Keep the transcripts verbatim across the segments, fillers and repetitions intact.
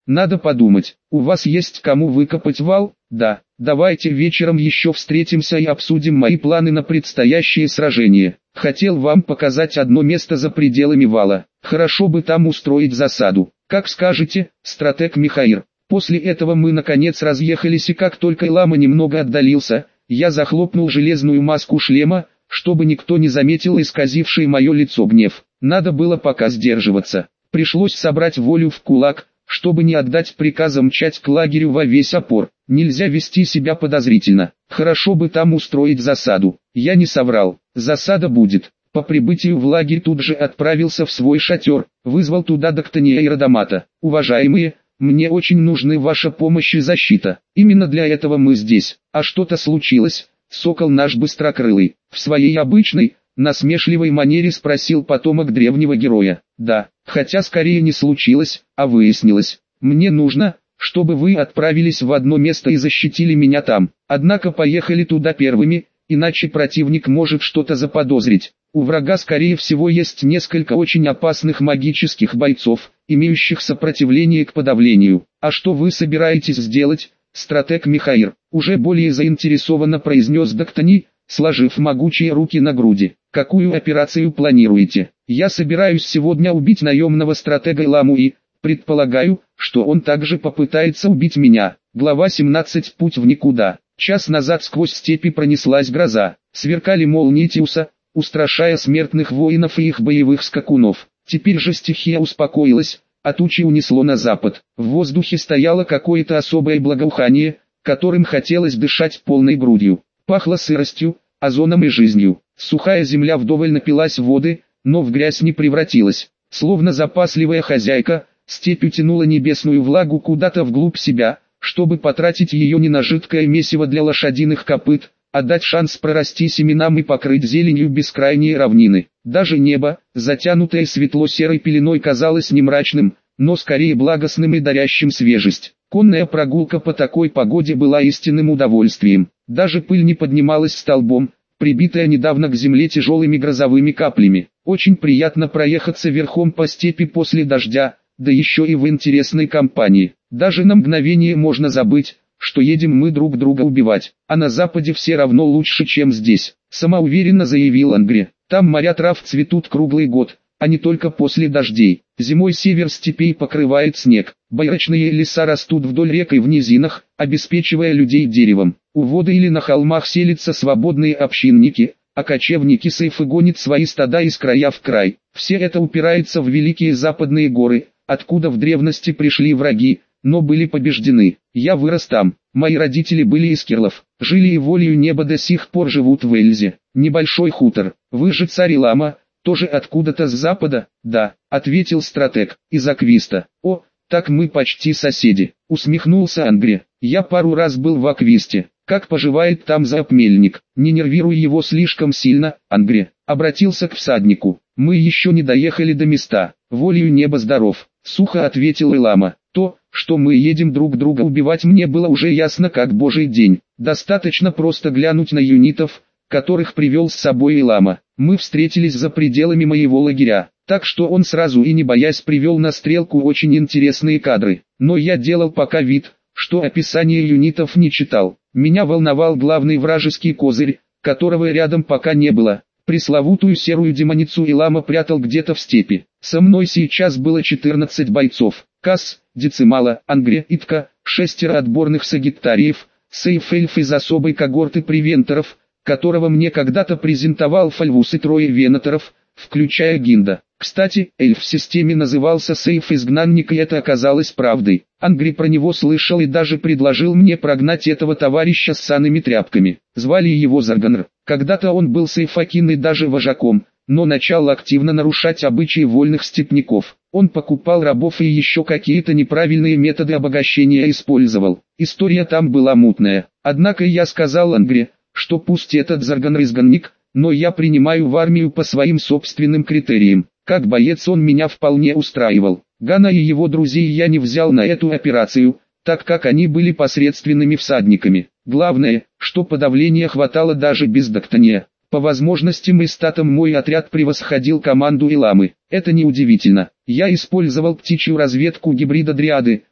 Надо подумать. У вас есть кому выкопать вал? Да. Давайте вечером еще встретимся и обсудим мои планы на предстоящее сражение. Хотел вам показать одно место за пределами вала. Хорошо бы там устроить засаду. Как скажете, стратег Михаил. После этого мы наконец разъехались, и как только Илама немного отдалился, я захлопнул железную маску шлема, чтобы никто не заметил исказивший мое лицо гнев. Надо было пока сдерживаться. Пришлось собрать волю в кулак, чтобы не отдать приказа мчать к лагерю во весь опор. Нельзя вести себя подозрительно. Хорошо бы там устроить засаду. Я не соврал. Засада будет. По прибытию в лагерь тут же отправился в свой шатер, вызвал туда Доктания и Радамата. Уважаемые, мне очень нужны ваша помощь и защита. Именно для этого мы здесь. А что-то случилось? Сокол наш быстрокрылый, в своей обычной, насмешливой манере спросил потомок древнего героя. Да, хотя скорее не случилось, а выяснилось. Мне нужно, чтобы вы отправились в одно место и защитили меня там. Однако поехали туда первыми, иначе противник может что-то заподозрить. У врага скорее всего есть несколько очень опасных магических бойцов, имеющих сопротивление к подавлению. А что вы собираетесь сделать, стратег Михаил? Уже более заинтересованно произнес Доктани, сложив могучие руки на груди. Какую операцию планируете? Я собираюсь сегодня убить наемного стратега Иламу и, предполагаю, что он также попытается убить меня. Глава семнадцать. Путь в никуда. Час назад сквозь степи пронеслась гроза. Сверкали молнии Тиуса, устрашая смертных воинов и их боевых скакунов. Теперь же стихия успокоилась, а тучи унесло на запад. В воздухе стояло какое-то особое благоухание, которым хотелось дышать полной грудью. Пахло сыростью, озоном и жизнью. Сухая земля вдоволь напилась воды, но в грязь не превратилась. Словно запасливая хозяйка, степь утянула небесную влагу куда-то вглубь себя, чтобы потратить ее не на жидкое месиво для лошадиных копыт, а дать шанс прорасти семенам и покрыть зеленью бескрайние равнины. Даже небо, затянутое светло-серой пеленой, казалось не мрачным, но скорее благостным и дарящим свежесть. Конная прогулка по такой погоде была истинным удовольствием. Даже пыль не поднималась столбом, прибитая недавно к земле тяжелыми грозовыми каплями. Очень приятно проехаться верхом по степи после дождя, да еще и в интересной компании. Даже на мгновение можно забыть, что едем мы друг друга убивать, а на западе все равно лучше, чем здесь, самоуверенно заявил Ангри. Там моря трав цветут круглый год, а не только после дождей. Зимой север степей покрывает снег, байрачные леса растут вдоль рек и в низинах, обеспечивая людей деревом. У воды или на холмах селятся свободные общинники, а кочевники сейфы гонят свои стада из края в край. Все это упирается в великие западные горы, откуда в древности пришли враги, но были побеждены. Я вырос там, мои родители были из Кирлов, жили и волею неба до сих пор живут в Эльзе. Небольшой хутор. Вы же царь Илама, тоже откуда-то с запада? Да, ответил стратег, из Аквиста. О, так мы почти соседи, усмехнулся Ангри. Я пару раз был в Аквисте. Как поживает там Запмельник? Не нервируй его слишком сильно, Ангри. Обратился к всаднику. Мы еще не доехали до места. Волею неба здоров, сухо ответил Илама. То, что мы едем друг друга убивать, мне было уже ясно как божий день. Достаточно просто глянуть на юнитов, которых привел с собой Илама. Мы встретились за пределами моего лагеря, так что он сразу и не боясь привел на стрелку очень интересные кадры. Но я делал пока вид, что описание юнитов не читал. Меня волновал главный вражеский козырь, которого рядом пока не было. Пресловутую серую демоницу Илама прятал где-то в степи. Со мной сейчас было четырнадцать бойцов. Касс, Децимала, Ангре, Итка, шестеро отборных сагиттариев, сейф-эльф из особой когорты превенторов, которого мне когда-то презентовал Фальвус, и трое венаторов, включая Гинда. Кстати, эльф в системе назывался сейф-изгнанник, и это оказалось правдой. Ангри про него слышал и даже предложил мне прогнать этого товарища с санными тряпками. Звали его Зарганр. Когда-то он был сейфакин и даже вожаком, но начал активно нарушать обычаи вольных степняков. Он покупал рабов и еще какие-то неправильные методы обогащения использовал. История там была мутная. Однако я сказал Ангре, что пусть этот Зарганр изгнанник, но я принимаю в армию по своим собственным критериям. Как боец он меня вполне устраивал. Гана и его друзей я не взял на эту операцию, так как они были посредственными всадниками. Главное, что подавления хватало даже без Доктания. По возможностям и статам мой отряд превосходил команду Иламы. Это неудивительно. Я использовал птичью разведку гибрида Дриады,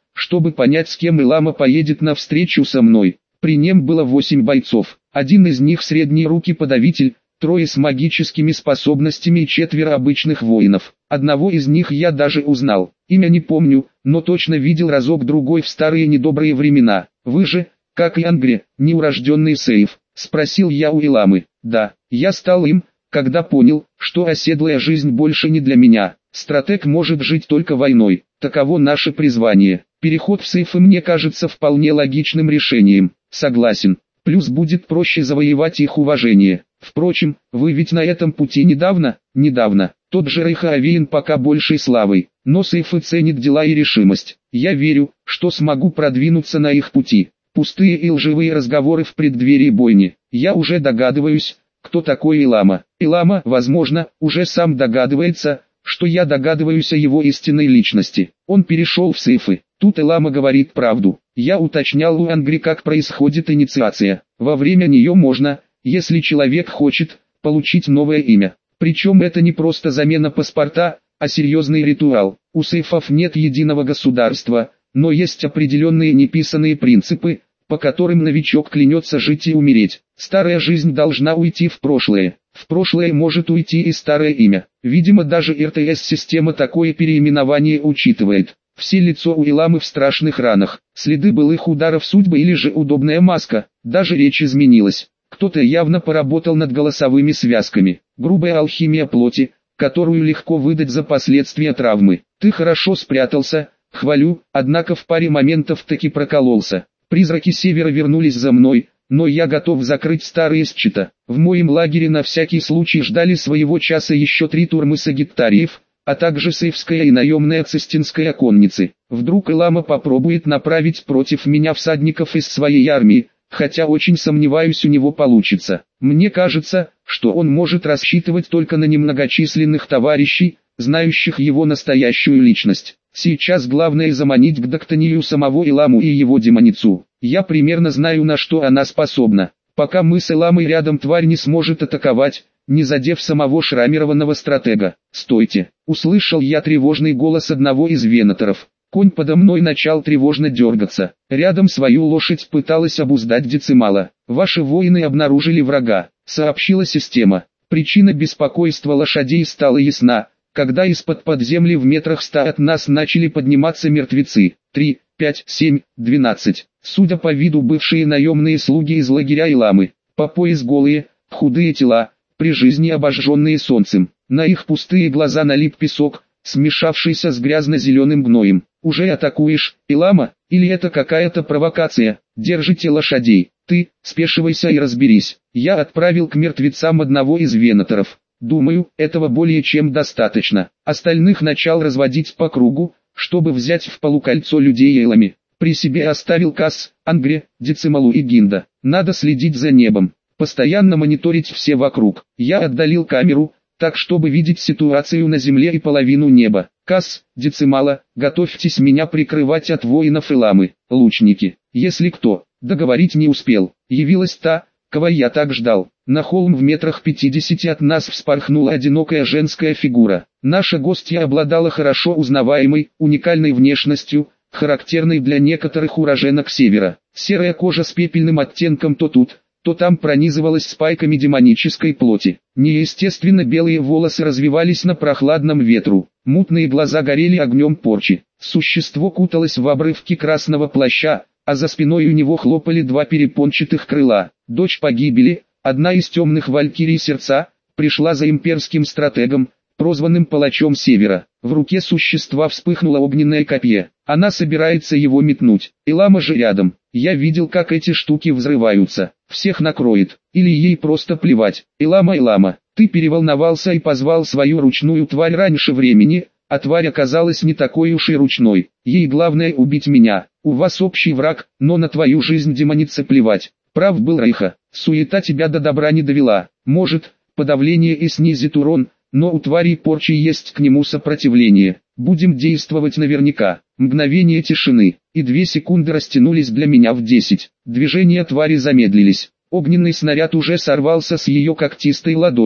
чтобы понять, с кем Илама поедет на встречу со мной. При нем было восемь бойцов, один из них средней руки подавитель, трое с магическими способностями и четверо обычных воинов. Одного из них я даже узнал, имя не помню, но точно видел разок-другой в старые недобрые времена. Вы же, как и Ангре, неурожденный сейф, спросил я у Иламы. Да, я стал им, когда понял, что оседлая жизнь больше не для меня. Стратег может жить только войной, таково наше призвание. Переход в сейфы мне кажется вполне логичным решением. Согласен, плюс будет проще завоевать их уважение. Впрочем, вы ведь на этом пути недавно, недавно. Тот же Рейха овеян пока большей славой, но сейфы ценит дела и решимость. Я верю, что смогу продвинуться на их пути. Пустые и лживые разговоры в преддверии бойни. Я уже догадываюсь, кто такой Илама. Илама, возможно, уже сам догадывается, что я догадываюсь о его истинной личности. Он перешел в сейфы. Тут Илама говорит правду. Я уточнял у Ангри, как происходит инициация. Во время нее можно, если человек хочет, получить новое имя. Причем это не просто замена паспорта, а серьезный ритуал. У сейфов нет единого государства, но есть определенные неписанные принципы, по которым новичок клянется жить и умереть. Старая жизнь должна уйти в прошлое. В прошлое может уйти и старое имя. Видимо, даже эр тэ эс-система такое переименование учитывает. Все лицо у Иламы в страшных ранах, следы былых ударов судьбы или же удобная маска, даже речь изменилась. Кто-то явно поработал над голосовыми связками. Грубая алхимия плоти, которую легко выдать за последствия травмы. Ты хорошо спрятался, хвалю, однако в паре моментов таки прокололся. Призраки Севера вернулись за мной, но я готов закрыть старые счета. В моем лагере на всякий случай ждали своего часа еще три турмы сагиттариев, а также сейфская и наемная цистинская конницы. Вдруг Илама попробует направить против меня всадников из своей армии, хотя очень сомневаюсь, у него получится. Мне кажется, что он может рассчитывать только на немногочисленных товарищей, знающих его настоящую личность. Сейчас главное заманить к Доктанию самого Иламу и его демоницу. Я примерно знаю, на что она способна. Пока мы с Иламой рядом, тварь не сможет атаковать, не задев самого шрамированного стратега. «Стойте!» — услышал я тревожный голос одного из венаторов. Конь подо мной начал тревожно дергаться. Рядом свою лошадь пыталась обуздать Децимала. «Ваши воины обнаружили врага», — сообщила система. Причина беспокойства лошадей стала ясна, когда из-под подземли в метрах ста от нас начали подниматься мертвецы. Три, пять, семь, двенадцать. Судя по виду, бывшие наемные слуги из лагеря Иламы. По пояс голые, худые тела, при жизни обожженные солнцем. На их пустые глаза налип песок, смешавшийся с грязно-зеленым гноем. «Уже атакуешь, Илама, или это какая-то провокация? Держите лошадей. Ты, спешивайся и разберись». Я отправил к мертвецам одного из венаторов. Думаю, этого более чем достаточно. Остальных начал разводить по кругу, чтобы взять в полукольцо людей Эйлами. При себе оставил Касс, Ангре, Децималу и Гинда. Надо следить за небом, постоянно мониторить все вокруг. Я отдалил камеру, так чтобы видеть ситуацию на земле и половину неба. Касс, Децимала, готовьтесь меня прикрывать от воинов Иламы. Лучники, если кто, договорить не успел. Явилась та, кого я так ждал. На холм в метрах пятидесяти от нас вспорхнула одинокая женская фигура. Наша гостья обладала хорошо узнаваемой, уникальной внешностью, характерной для некоторых уроженок Севера. Серая кожа с пепельным оттенком то тут, то там пронизывалась спайками демонической плоти. Неестественно белые волосы развивались на прохладном ветру. Мутные глаза горели огнем порчи. Существо куталось в обрывки красного плаща, а за спиной у него хлопали два перепончатых крыла. Дочь погибели, одна из темных валькирий сердца, пришла за имперским стратегом, прозванным палачом Севера. В руке существа вспыхнуло огненное копье. Она собирается его метнуть. Илама же рядом. Я видел, как эти штуки взрываются. Всех накроет. Или ей просто плевать. Илама, Илама, ты переволновался и позвал свою ручную тварь раньше времени, а тварь оказалась не такой уж и ручной. Ей главное убить меня. У вас общий враг, но на твою жизнь демонице плевать. Прав был Рейха. Суета тебя до добра не довела. Может, подавление и снизит урон, но у тварей порчи есть к нему сопротивление. Будем действовать наверняка. Мгновение тишины, и две секунды растянулись для меня в десять. Движения твари замедлились. Огненный снаряд уже сорвался с ее когтистой ладони.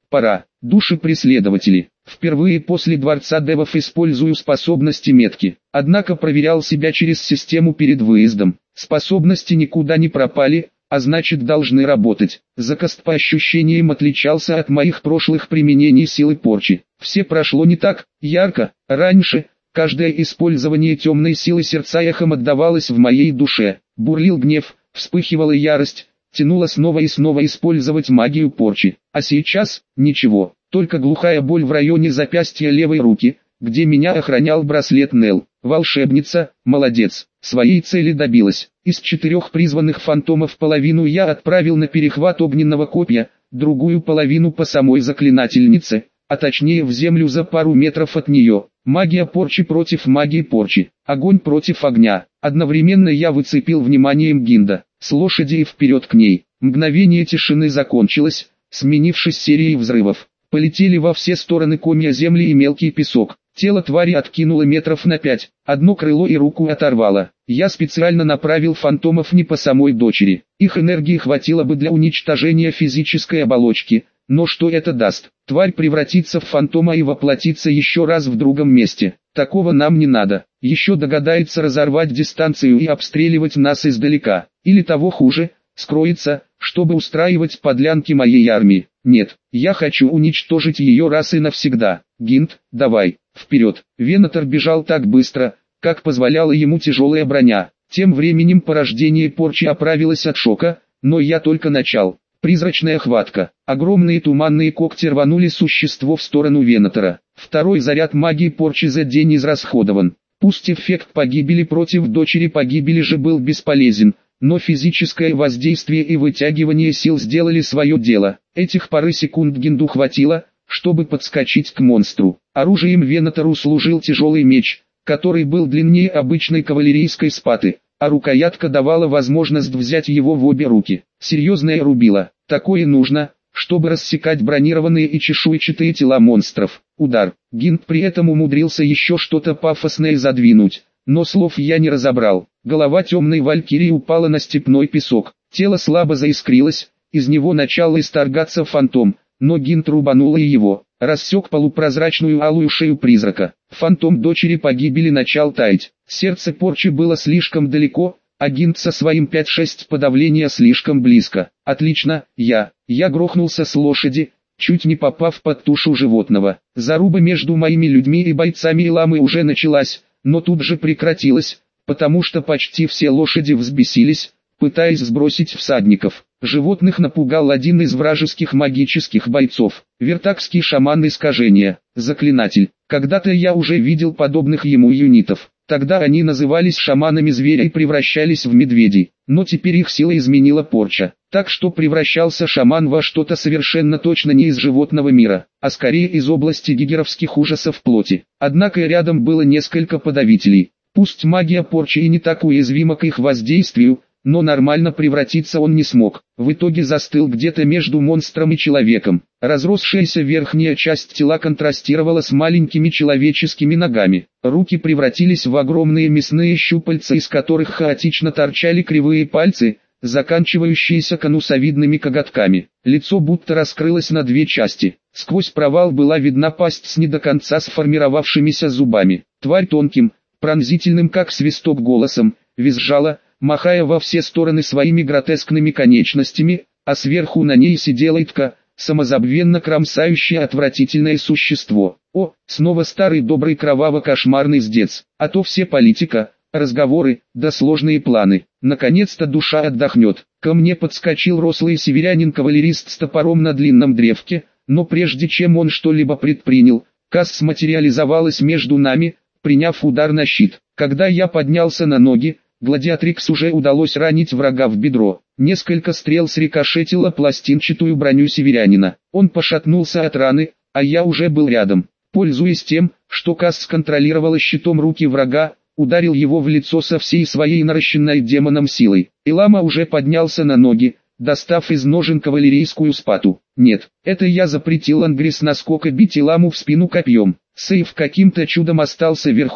Пора. Души-преследователи. Впервые после Дворца Девов использую способности метки. Однако проверял себя через систему перед выездом. Способности никуда не пропали, а значит должны работать. Закаст по ощущениям отличался от моих прошлых применений силы порчи. Все прошло не так ярко. Раньше каждое использование темной силы сердца эхом отдавалось в моей душе. Бурлил гнев, вспыхивала ярость, тянуло снова и снова использовать магию порчи. А сейчас ничего, только глухая боль в районе запястья левой руки, где меня охранял браслет Нел. Волшебница, молодец, своей цели добилась. Из четырех призванных фантомов половину я отправил на перехват огненного копья, другую половину по самой заклинательнице, а точнее в землю за пару метров от нее. Магия порчи против магии порчи, огонь против огня. Одновременно я выцепил вниманием Гинда, с лошади и вперед к ней. Мгновение тишины закончилось, сменившись серией взрывов. Полетели во все стороны комья земли и мелкий песок. Тело твари откинуло метров на пять, одно крыло и руку оторвало. Я специально направил фантомов не по самой дочери. Их энергии хватило бы для уничтожения физической оболочки. Но что это даст? Тварь превратится в фантома и воплотится еще раз в другом месте. Такого нам не надо. Еще догадается разорвать дистанцию и обстреливать нас издалека. Или того хуже, скроется, чтобы устраивать подлянки моей армии. Нет, я хочу уничтожить ее раз и навсегда. Гинд, давай, вперед. Венатор бежал так быстро, как позволяла ему тяжелая броня. Тем временем порождение порчи оправилось от шока, но я только начал. Призрачная хватка. Огромные туманные когти рванули существо в сторону Венатора. Второй заряд магии порчи за день израсходован. Пусть эффект погибели против дочери погибели же был бесполезен, но физическое воздействие и вытягивание сил сделали свое дело. Этих пары секунд Гинду хватило, чтобы подскочить к монстру. Оружием Венатору служил тяжелый меч, который был длиннее обычной кавалерийской спаты, а рукоятка давала возможность взять его в обе руки. Серьезное рубило. Такое нужно, чтобы рассекать бронированные и чешуйчатые тела монстров. Удар. Гинд при этом умудрился еще что-то пафосное задвинуть, но слов я не разобрал. Голова темной валькирии упала на степной песок. Тело слабо заискрилось, из него начал исторгаться фантом, но Гинд рубанул и его. Рассек полупрозрачную алую шею призрака. Фантом дочери погибели начал таять. Сердце порчи было слишком далеко, а Гинд со своим пять шесть подавления слишком близко. Отлично, я, я грохнулся с лошади, чуть не попав под тушу животного. Заруба между моими людьми и бойцами Иламы уже началась, но тут же прекратилась, потому что почти все лошади взбесились, пытаясь сбросить всадников. Животных напугал один из вражеских магических бойцов, вертакский шаман искажения, заклинатель. Когда-то я уже видел подобных ему юнитов. Тогда они назывались шаманами зверя и превращались в медведей, но теперь их сила изменила порча, так что превращался шаман во что-то совершенно точно не из животного мира, а скорее из области гигеровских ужасов плоти. Однако рядом было несколько подавителей. Пусть магия порчи и не так уязвима к их воздействию, но нормально превратиться он не смог. В итоге застыл где-то между монстром и человеком. Разросшаяся верхняя часть тела контрастировала с маленькими человеческими ногами. Руки превратились в огромные мясные щупальца, из которых хаотично торчали кривые пальцы, заканчивающиеся конусовидными коготками. Лицо будто раскрылось на две части. Сквозь провал была видна пасть с не до конца сформировавшимися зубами. Тварь тонким, пронзительным как свисток голосом, визжала, махая во все стороны своими гротескными конечностями, а сверху на ней сидела Итка, самозабвенно кромсающее отвратительное существо. О, снова старый добрый кроваво-кошмарный сдец, а то все политика, разговоры, да сложные планы. Наконец-то душа отдохнет. Ко мне подскочил рослый северянин-кавалерист с топором на длинном древке, но прежде чем он что-либо предпринял, Касс материализовалась между нами, приняв удар на щит. Когда я поднялся на ноги, Гладиатрикс уже удалось ранить врага в бедро. Несколько стрел срикошетило пластинчатую броню северянина. Он пошатнулся от раны, а я уже был рядом. Пользуясь тем, что Касс контролировала щитом руки врага, ударил его в лицо со всей своей наращенной демоном силой. Илама уже поднялся на ноги, достав из ножен кавалерийскую спату. Нет, это я запретил Ангрис наскока бить Иламу в спину копьем. Сейф каким-то чудом остался верхом,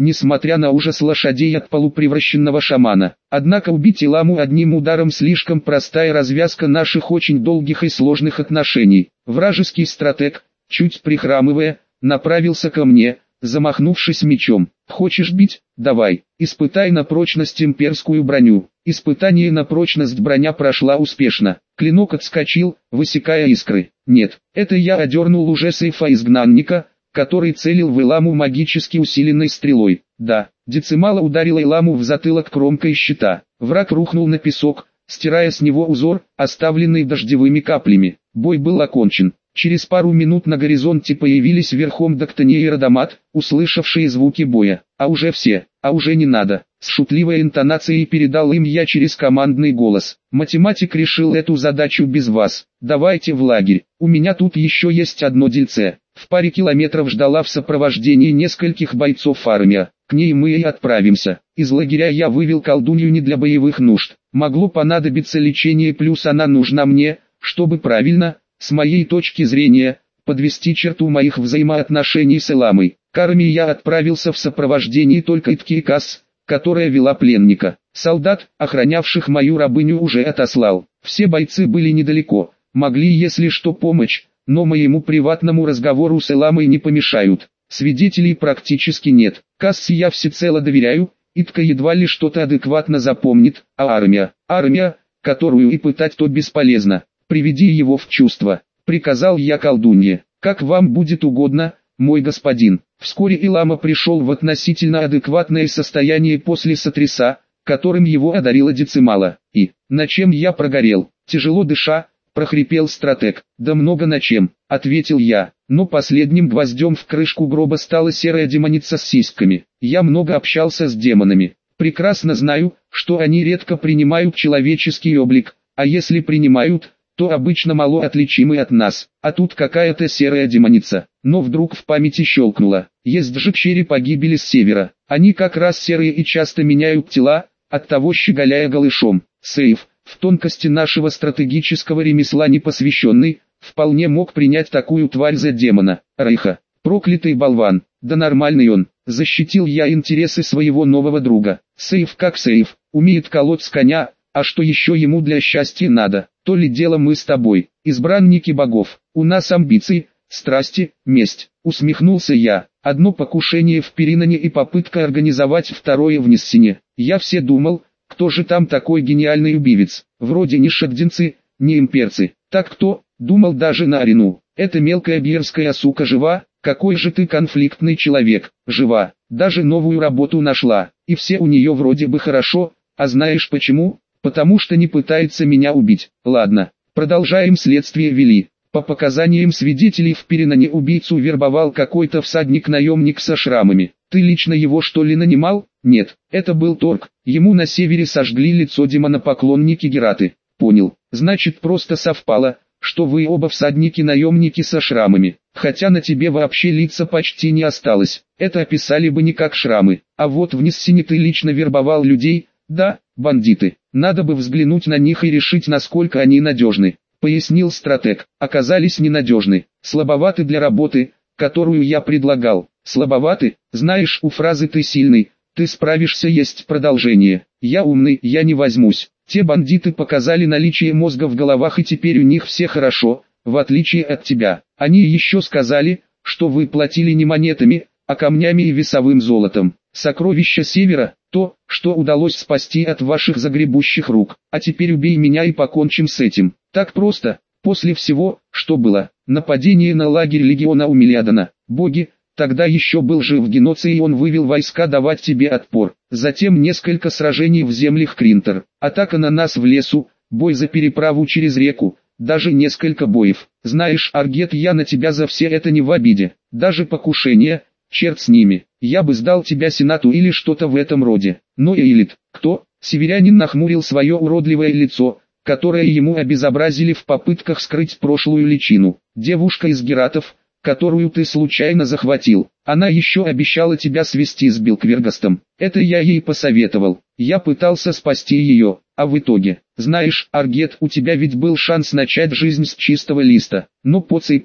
несмотря на ужас лошадей от полупревращенного шамана. Однако убить Иламу одним ударом слишком простая развязка наших очень долгих и сложных отношений. Вражеский стратег, чуть прихрамывая, направился ко мне, замахнувшись мечом. «Хочешь бить? Давай, испытай на прочность имперскую броню». Испытание на прочность броня прошла успешно. Клинок отскочил, высекая искры. Нет, это я одернул уже сейфа изгнанника, который целил в Иламу магически усиленной стрелой. Да, Децимала ударила Иламу в затылок кромкой щита. Враг рухнул на песок, стирая с него узор, оставленный дождевыми каплями. Бой был окончен. Через пару минут на горизонте появились верхом Доктония и Радамат, услышавшие звуки боя. А уже все, а уже не надо. С шутливой интонацией передал им я через командный голос. Математик решил эту задачу без вас. Давайте в лагерь. У меня тут еще есть одно дельце. В паре километров ждала в сопровождении нескольких бойцов армия. К ней мы и отправимся. Из лагеря я вывел колдунью не для боевых нужд. Могло понадобиться лечение, плюс она нужна мне, чтобы правильно, с моей точки зрения, подвести черту моих взаимоотношений с Иламой. К армии я отправился в сопровождении только Иткикас, которая вела пленника. Солдат, охранявших мою рабыню, уже отослал. Все бойцы были недалеко, могли если что помочь, но моему приватному разговору с Иламой не помешают. Свидетелей практически нет. Кассе я всецело доверяю, Итка едва ли что-то адекватно запомнит, а армия, армия, которую и пытать-то бесполезно. Приведи его в чувство, приказал я колдунье. Как вам будет угодно, мой господин. Вскоре Илама пришел в относительно адекватное состояние после сотряса, которым его одарила Децимала. И, на чем я прогорел, тяжело дыша, прохрипел стратег. Да много на чем, ответил я, но последним гвоздем в крышку гроба стала серая демоница с сиськами. Я много общался с демонами, прекрасно знаю, что они редко принимают человеческий облик, а если принимают, то обычно мало отличимы от нас, а тут какая-то серая демоница. Но вдруг в памяти щелкнуло, есть же черри погибели с севера, они как раз серые и часто меняют тела, оттого щеголяя голышом. Сейф, в тонкости нашего стратегического ремесла не посвященный, вполне мог принять такую тварь за демона. Рейха, проклятый болван, да нормальный он, защитил я интересы своего нового друга. Сейф как сейф, умеет колоть с коня, а что еще ему для счастья надо? То ли дело мы с тобой, избранники богов, у нас амбиции, страсти, месть. Усмехнулся я, одно покушение в Перинане и попытка организовать второе в Ниссине. Я все думал, кто же там такой гениальный убивец, вроде не шагдинцы, не имперцы. Так кто, думал даже на Арину, эта мелкая бирская сука жива, какой же ты конфликтный человек, жива, даже новую работу нашла, и все у нее вроде бы хорошо, а знаешь почему? Потому что не пытается меня убить. Ладно, продолжаем следствие вели. По показаниям свидетелей в Перинане убийцу вербовал какой-то всадник-наемник со шрамами. Ты лично его что ли нанимал? Нет, это был торг. Ему на севере сожгли лицо демона-поклонники Гераты. Понял, значит просто совпало, что вы оба всадники-наемники со шрамами. Хотя на тебе вообще лица почти не осталось. Это описали бы не как шрамы. А вот в Ниссине ты лично вербовал людей, да, бандиты. Надо бы взглянуть на них и решить, насколько они надежны, пояснил стратег. Оказались ненадежны, слабоваты для работы, которую я предлагал. Слабоваты, знаешь, у фразы «ты сильный, ты справишься» есть продолжение. Я умный, я не возьмусь. Те бандиты показали наличие мозга в головах, и теперь у них все хорошо, в отличие от тебя. Они еще сказали, что вы платили не монетами, а камнями и весовым золотом. Сокровища Севера, то, что удалось спасти от ваших загребущих рук. А теперь убей меня и покончим с этим. Так просто, после всего, что было. Нападение на лагерь легиона у Милиадана. Боги, тогда еще был жив Геноций, и он вывел войска давать тебе отпор. Затем несколько сражений в землях Кринтер. Атака на нас в лесу, бой за переправу через реку, даже несколько боев. Знаешь, Аргет, я на тебя за все это не в обиде. Даже покушение, черт с ними. Я бы сдал тебя Сенату или что-то в этом роде. Но Эйлит, кто? Северянин нахмурил свое уродливое лицо, которое ему обезобразили в попытках скрыть прошлую личину. Девушка из Гератов, которую ты случайно захватил. Она еще обещала тебя свести с Билквергастом. Это я ей посоветовал. Я пытался спасти ее, а в итоге, знаешь, Аргет, у тебя ведь был шанс начать жизнь с чистого листа. Но Поцей прав.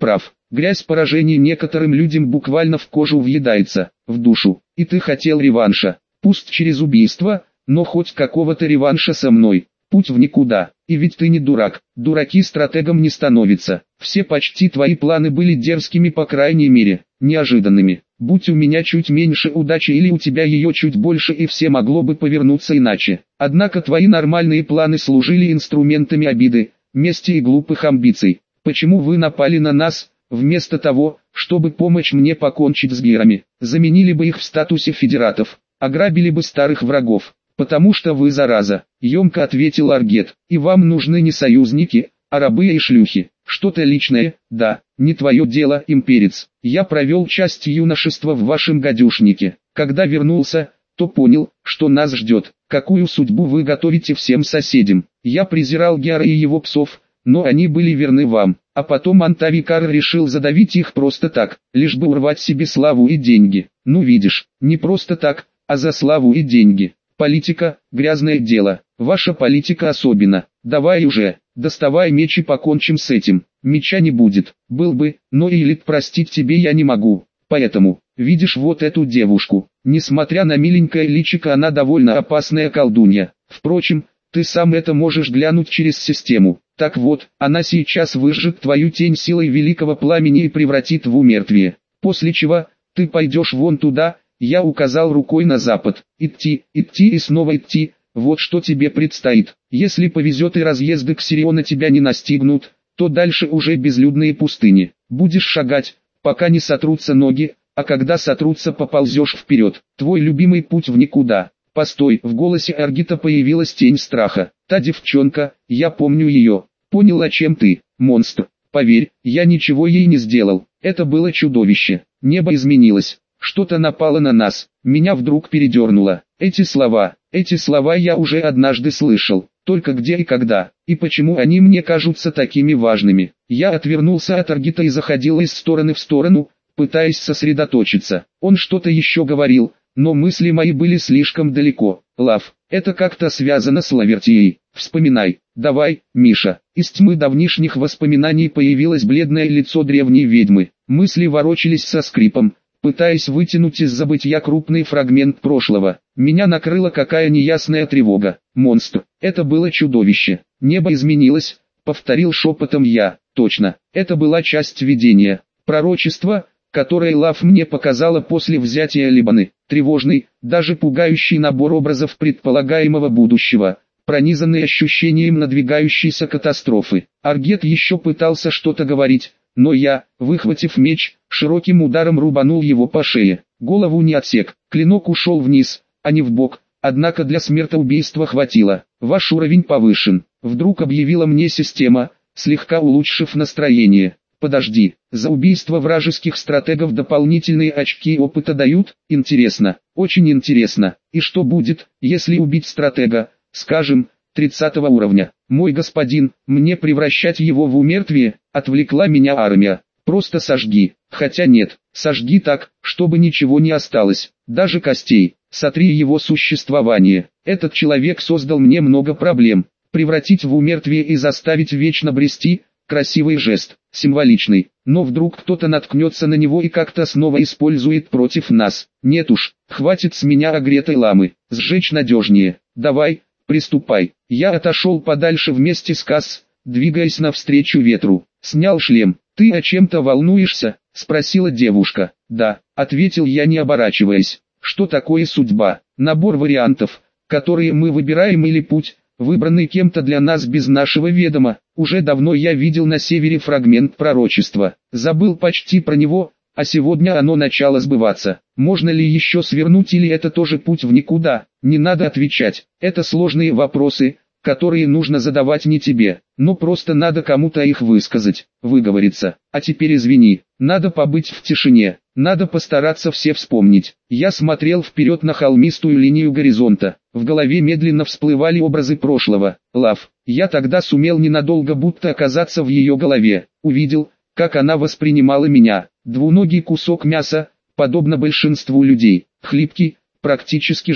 Грязь поражений некоторым людям буквально в кожу въедается, в душу. И ты хотел реванша, пусть через убийство, но хоть какого-то реванша со мной. Путь в никуда. И ведь ты не дурак. Дураки стратегом не становятся. Все почти твои планы были дерзкими, по крайней мере, неожиданными. Будь у меня чуть меньше удачи или у тебя ее чуть больше, и все могло бы повернуться иначе. Однако твои нормальные планы служили инструментами обиды, мести и глупых амбиций. Почему вы напали на нас, вместо того, чтобы помочь мне покончить с гирами? Заменили бы их в статусе федератов, ограбили бы старых врагов. «Потому что вы зараза», — емко ответил Аргет, — «и вам нужны не союзники, а рабы и шлюхи. Что-то личное, да, не твое дело, имперец. Я провел часть юношества в вашем гадюшнике. Когда вернулся, то понял, что нас ждет, какую судьбу вы готовите всем соседям. Я презирал Гера и его псов, но они были верны вам. А потом Антавикар решил задавить их просто так, лишь бы урвать себе славу и деньги. Ну видишь, не просто так, а за славу и деньги. Политика – грязное дело, ваша политика особенно. Давай уже, доставай меч и покончим с этим. Меча не будет, был бы, но Элит простить тебе я не могу. Поэтому, видишь вот эту девушку, несмотря на миленькое личико, она довольно опасная колдунья. Впрочем, ты сам это можешь глянуть через систему. Так вот, она сейчас выжжет твою тень силой великого пламени и превратит в умертвие. После чего, ты пойдешь вон туда. Я указал рукой на запад. Идти, идти и снова идти, вот что тебе предстоит. Если повезет и разъезды Ксириона тебя не настигнут, то дальше уже безлюдные пустыни. Будешь шагать, пока не сотрутся ноги, а когда сотрутся, поползешь вперед. Твой любимый путь в никуда. Постой, в голосе Аргита появилась тень страха. Та девчонка, я помню ее. Понял, о чем ты, монстр. Поверь, я ничего ей не сделал. Это было чудовище. Небо изменилось. Что-то напало на нас, меня вдруг передернуло. Эти слова, эти слова я уже однажды слышал, только где и когда, и почему они мне кажутся такими важными. Я отвернулся от Аргита и заходил из стороны в сторону, пытаясь сосредоточиться. Он что-то еще говорил, но мысли мои были слишком далеко. Лав, это как-то связано с Лавертией. Вспоминай, давай, Миша. Из тьмы давнишних воспоминаний появилось бледное лицо древней ведьмы. Мысли ворочались со скрипом, пытаясь вытянуть из забытья крупный фрагмент прошлого. Меня накрыла какая неясная тревога. Монстр, это было чудовище. Небо изменилось, повторил шепотом я. Точно, это была часть видения. Пророчество, которое Лав мне показала после взятия Либаны. Тревожный, даже пугающий набор образов предполагаемого будущего, пронизанный ощущением надвигающейся катастрофы. Аргет еще пытался что-то говорить, но я, выхватив меч, широким ударом рубанул его по шее. Голову не отсек, клинок ушел вниз, а не в бок, однако для смертоубийства хватило. Ваш уровень повышен, вдруг объявила мне система, слегка улучшив настроение. Подожди, за убийство вражеских стратегов дополнительные очки опыта дают? Интересно, очень интересно. И что будет, если убить стратега, скажем, тридцатого уровня? Мой господин, мне превращать его в умертвие? Отвлекла меня армия. Просто сожги. Хотя нет, сожги так, чтобы ничего не осталось, даже костей. Сотри его существование. Этот человек создал мне много проблем. Превратить в умертвие и заставить вечно брести – красивый жест, символичный. Но вдруг кто-то наткнется на него и как-то снова использует против нас. Нет уж, хватит с меня огретой ламы. Сжечь надежнее. Давай, приступай. Я отошел подальше вместе с Касс, двигаясь навстречу ветру. Снял шлем. «Ты о чем-то волнуешься?» – спросила девушка. «Да», – ответил я, не оборачиваясь. «Что такое судьба? Набор вариантов, которые мы выбираем, или путь, выбранный кем-то для нас без нашего ведома? Уже давно я видел на севере фрагмент пророчества. Забыл почти про него, а сегодня оно начало сбываться. Можно ли еще свернуть, или это тоже путь в никуда? Не надо отвечать. Это сложные вопросы, которые нужно задавать не тебе, но просто надо кому-то их высказать, выговориться. А теперь извини, надо побыть в тишине, надо постараться все вспомнить». Я смотрел вперед на холмистую линию горизонта, в голове медленно всплывали образы прошлого. Лав, я тогда сумел ненадолго будто оказаться в ее голове, увидел, как она воспринимала меня. Двуногий кусок мяса, подобно большинству людей, хлипкий, практически желе.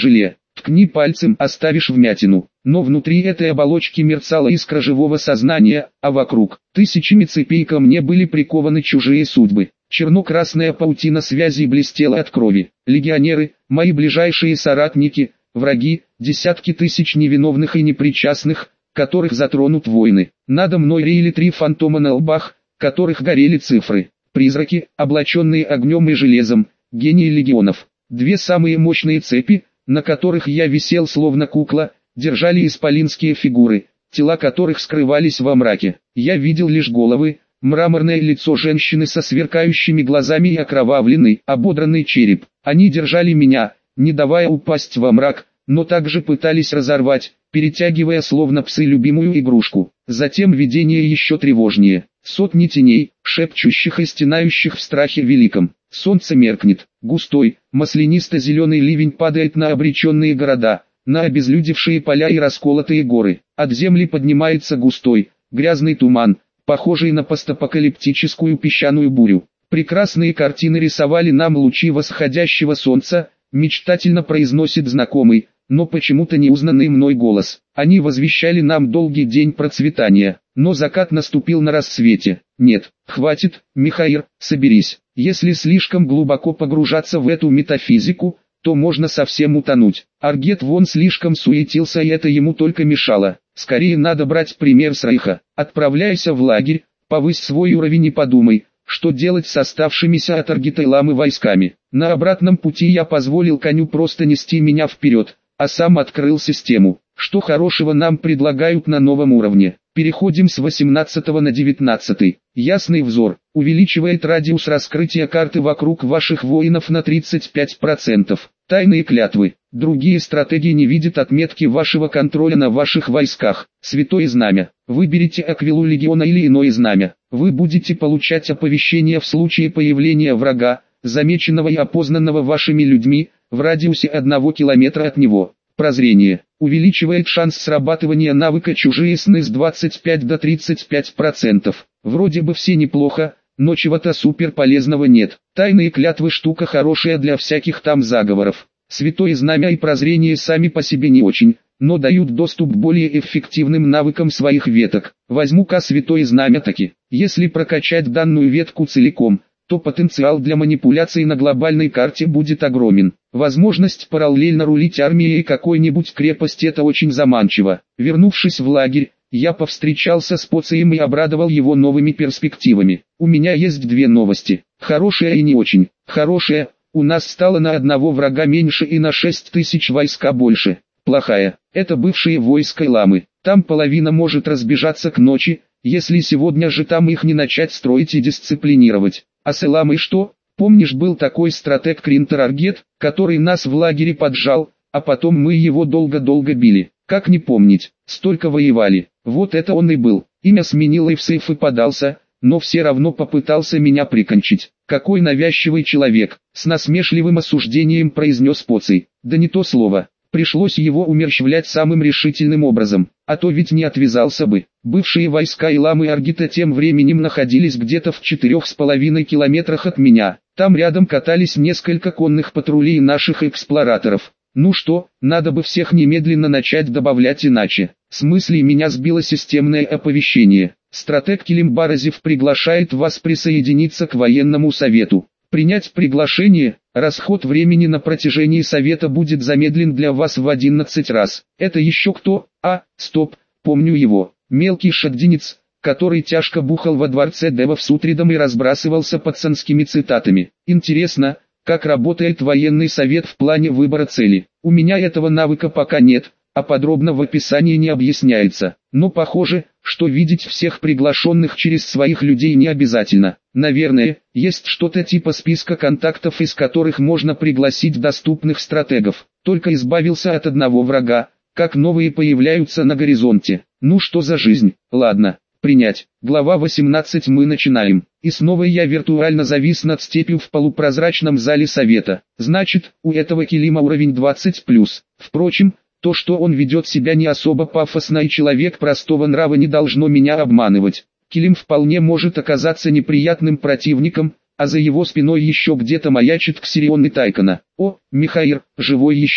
Ткни пальцем, оставишь вмятину. Но внутри этой оболочки мерцала искра живого сознания, а вокруг, тысячами цепей ко мне были прикованы чужие судьбы. Черно-красная паутина связей блестела от крови. Легионеры, мои ближайшие соратники, враги, десятки тысяч невиновных и непричастных, которых затронут войны. Надо мной реяли три фантома на лбах, которых горели цифры. Призраки, облаченные огнем и железом, гении легионов. Две самые мощные цепи, на которых я висел словно кукла, держали исполинские фигуры, тела которых скрывались во мраке. Я видел лишь головы, мраморное лицо женщины со сверкающими глазами и окровавленный, ободранный череп. Они держали меня, не давая упасть во мрак, но также пытались разорвать, перетягивая словно псы любимую игрушку. Затем видение еще тревожнее. Сотни теней, шепчущих и стенающих в страхе великом. Солнце меркнет, густой, маслянисто-зеленый ливень падает на обреченные города, на обезлюдевшие поля и расколотые горы. От земли поднимается густой, грязный туман, похожий на постапокалиптическую песчаную бурю. Прекрасные картины рисовали нам лучи восходящего солнца, мечтательно произносит знакомый, но почему-то неузнанный мной голос. Они возвещали нам долгий день процветания, но закат наступил на рассвете. Нет, хватит, Михаил, соберись. Если слишком глубоко погружаться в эту метафизику, то можно совсем утонуть. Аргет вон слишком суетился, и это ему только мешало. Скорее надо брать пример с Рейха. Отправляйся в лагерь, повысь свой уровень и подумай, что делать с оставшимися от Аргита и Ламы войсками. На обратном пути я позволил коню просто нести меня вперед, а сам открыл систему. Что хорошего нам предлагают на новом уровне? Переходим с восемнадцатого на девятнадцатый. Ясный взор увеличивает радиус раскрытия карты вокруг ваших воинов на тридцать пять процентов. Тайные клятвы. Другие стратегии не видят отметки вашего контроля на ваших войсках. Святое знамя. Выберите аквилу легиона или иное знамя. Вы будете получать оповещения в случае появления врага, замеченного и опознанного вашими людьми, в радиусе одного километра от него. Прозрение. Увеличивает шанс срабатывания навыка «Чужие сны» с двадцати пяти до тридцати пяти процентов. Вроде бы все неплохо, но чего-то супер полезного нет. Тайные клятвы штука хорошая для всяких там заговоров. Святое знамя и прозрение сами по себе не очень, но дают доступ к более эффективным навыкам своих веток. Возьму-ка святое знамя таки. Если прокачать данную ветку целиком, то потенциал для манипуляций на глобальной карте будет огромен. Возможность параллельно рулить армией какой-нибудь крепости — это очень заманчиво. Вернувшись в лагерь, я повстречался с Поцием и обрадовал его новыми перспективами. У меня есть две новости, хорошая и не очень. Хорошая, у нас стало на одного врага меньше и на шесть тысяч войска больше. Плохая, это бывшие войска Ламы. Там половина может разбежаться к ночи, если сегодня же там их не начать строить и дисциплинировать. А с Эламой что? Помнишь, был такой стратег Кринтер Аргет, который нас в лагере поджал, а потом мы его долго-долго били. Как не помнить, столько воевали. Вот это он и был. Имя сменил и в сейф и подался, но все равно попытался меня прикончить. Какой навязчивый человек, с насмешливым осуждением произнес Поций. Да не то слово. Пришлось его умерщвлять самым решительным образом, а то ведь не отвязался бы. Бывшие войска Иламы и Аргита тем временем находились где-то в четырех с половиной километрах от меня. Там рядом катались несколько конных патрулей наших эксплораторов. Ну что, надо бы всех немедленно начать добавлять, иначе. С мыслей меня сбило системное оповещение. Стратег Килимбаразев приглашает вас присоединиться к военному совету. Принять приглашение, расход времени на протяжении совета будет замедлен для вас в одиннадцать раз. Это еще кто? А, стоп, помню его. Мелкий шагдинец, который тяжко бухал во дворце девов с Утридом и разбрасывался пацанскими цитатами. Интересно, как работает военный совет в плане выбора цели. У меня этого навыка пока нет, а подробно в описании не объясняется. Но похоже, что видеть всех приглашенных через своих людей не обязательно. Наверное, есть что-то типа списка контактов, из которых можно пригласить доступных стратегов. Только избавился от одного врага, как новые появляются на горизонте. Ну что за жизнь? Ладно, принять. Глава восемнадцать. Мы начинаем. И снова я виртуально завис над степью в полупрозрачном зале совета. Значит, у этого килима уровень двадцать плюс. Впрочем, то, что он ведет себя не особо пафосно и человек простого нрава, не должно меня обманывать. Килим вполне может оказаться неприятным противником, а за его спиной еще где-то маячит Ксирион и Тайкона. О, Михаил, живой еще.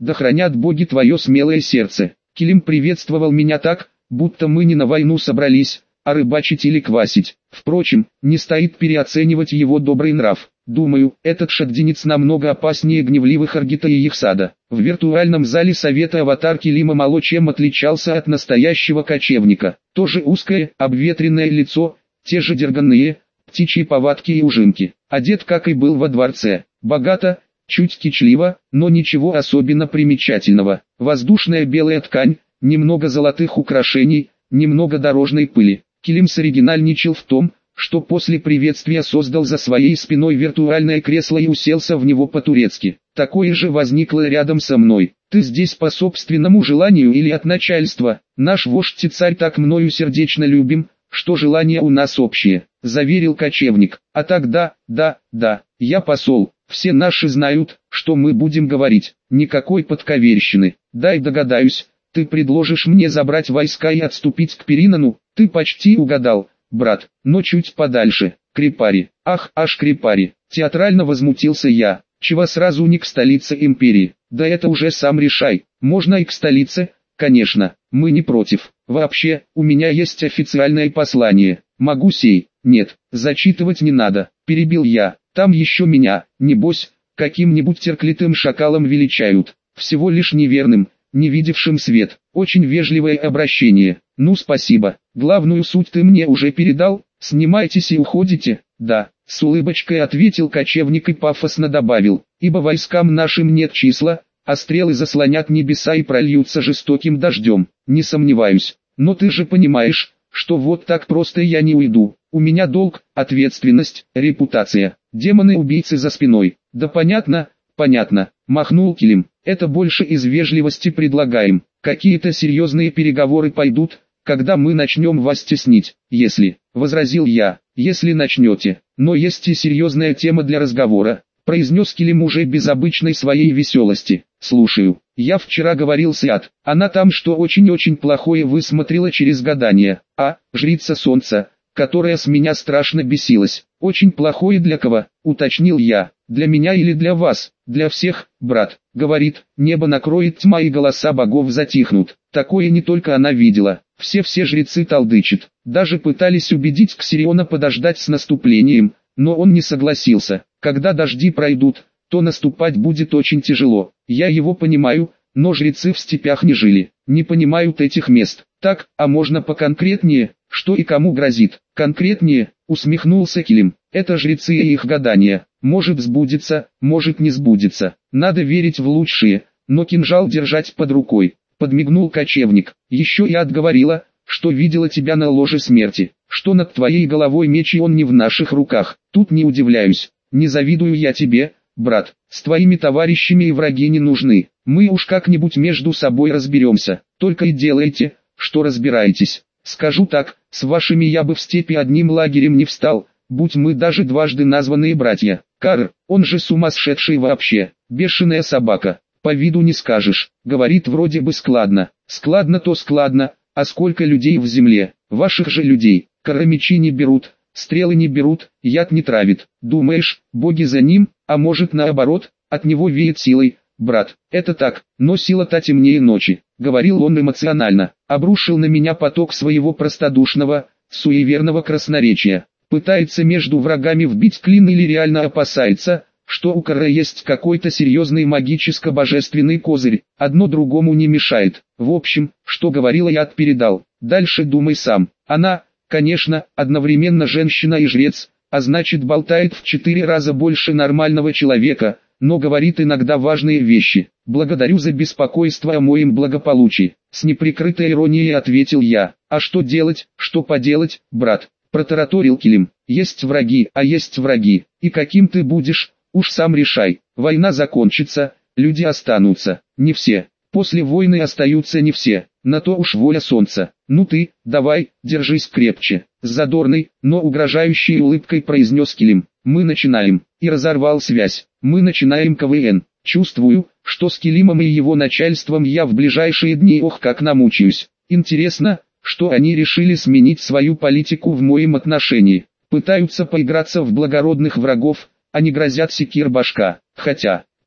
да хранят боги твое смелое сердце. Килим приветствовал меня так, будто мы не на войну собрались, а рыбачить или квасить. Впрочем, не стоит переоценивать его добрый нрав. Думаю, этот шаддинец намного опаснее гневливых Аргита и их сада. В виртуальном зале совета аватар Килима мало чем отличался от настоящего кочевника. Тоже узкое, обветренное лицо, те же дерганные, птичьи повадки и ужимки. Одет, как и был во дворце, богато, чуть кичливо, но ничего особенно примечательного. Воздушная белая ткань, немного золотых украшений, немного дорожной пыли. Килим соригинальничал в том, что после приветствия создал за своей спиной виртуальное кресло и уселся в него по-турецки. Такое же возникло рядом со мной. Ты здесь по собственному желанию или от начальства? Наш вождь и царь так мною сердечно любим, что желания у нас общие, заверил кочевник. А тогда, да, да, я посол, все наши знают, что мы будем говорить, никакой подковерщины. Дай догадаюсь, ты предложишь мне забрать войска и отступить к Перинану? Ты почти угадал, брат, но чуть подальше, Крипари. Ах, аж Крипари, театрально возмутился я. Чего сразу не к столице империи? Да это уже сам решай, можно и к столице, конечно, мы не против. Вообще, у меня есть официальное послание, могу сей, нет, зачитывать не надо, перебил я. Там еще меня, небось, каким-нибудь терклитым шакалом величают, всего лишь неверным, не видевшим свет. Очень вежливое обращение. Ну спасибо, главную суть ты мне уже передал, снимайтесь и уходите. Да, с улыбочкой ответил кочевник и пафосно добавил, ибо войскам нашим нет числа, а стрелы заслонят небеса и прольются жестоким дождем. Не сомневаюсь, но ты же понимаешь, что вот так просто я не уйду. У меня долг, ответственность, репутация, демоны-убийцы за спиной. Да понятно, понятно, махнул Килим. Это больше из вежливости предлагаем. Какие-то серьезные переговоры пойдут, когда мы начнем вас теснить. Если, возразил я, если начнете. Но есть и серьезная тема для разговора, произнес Килим уже без обычной своей веселости. Слушаю. Я вчера говорил с Яд. Она там что очень-очень плохое высмотрела через гадание. А, жрица солнца, которая с меня страшно бесилась. Очень плохое для кого, уточнил я. Для меня или для вас? Для всех, брат. Говорит, небо накроет тьма и голоса богов затихнут. Такое не только она видела. Все-все жрецы толдычат. Даже пытались убедить Ксириона подождать с наступлением, но он не согласился. Когда дожди пройдут, то наступать будет очень тяжело. Я его понимаю, но жрецы в степях не жили, не понимают этих мест. Так, а можно поконкретнее, что и кому грозит? Конкретнее, усмехнулся Килим. Это жрецы и их гадания. Может сбудется, может не сбудется. Надо верить в лучшее, но кинжал держать под рукой. Подмигнул кочевник. Еще и отговорила, что видела тебя на ложе смерти, что над твоей головой меч и он не в наших руках. Тут не удивляюсь, не завидую я тебе, брат. С твоими товарищами и враги не нужны. Мы уж как-нибудь между собой разберемся. Только и делайте, что разбираетесь. Скажу так, с вашими я бы в степи одним лагерем не встал, будь мы даже дважды названные братья. Карр, он же сумасшедший вообще, бешеная собака, по виду не скажешь, говорит вроде бы складно. Складно то складно, а сколько людей в земле, ваших же людей, карамичи не берут, стрелы не берут, яд не травит. Думаешь, боги за ним, а может наоборот, от него веет силой. Брат, это так, но сила-то темнее ночи, говорил он эмоционально, обрушил на меня поток своего простодушного, суеверного красноречия. Пытается между врагами вбить клин или реально опасается, что у Карра есть какой-то серьезный магическо-божественный козырь, одно другому не мешает. В общем, что говорила я передал, дальше думай сам. Она, конечно, одновременно женщина и жрец, а значит болтает в четыре раза больше нормального человека, но говорит иногда важные вещи. Благодарю за беспокойство о моем благополучии. С неприкрытой иронией ответил я. А что делать, что поделать, брат? Протараторил Килим. Есть враги, а есть враги. И каким ты будешь, уж сам решай. Война закончится, люди останутся. Не все. После войны остаются не все. На то уж воля солнца. Ну ты, давай, держись крепче. С задорной, но угрожающей улыбкой произнес Килим. Мы начинаем. И разорвал связь. Мы начинаем КВН. Чувствую, что с Килимом и его начальством я в ближайшие дни ох как намучаюсь. Интересно, что они решили сменить свою политику в моем отношении. Пытаются поиграться в благородных врагов, а не грозят секир башка. Хотя,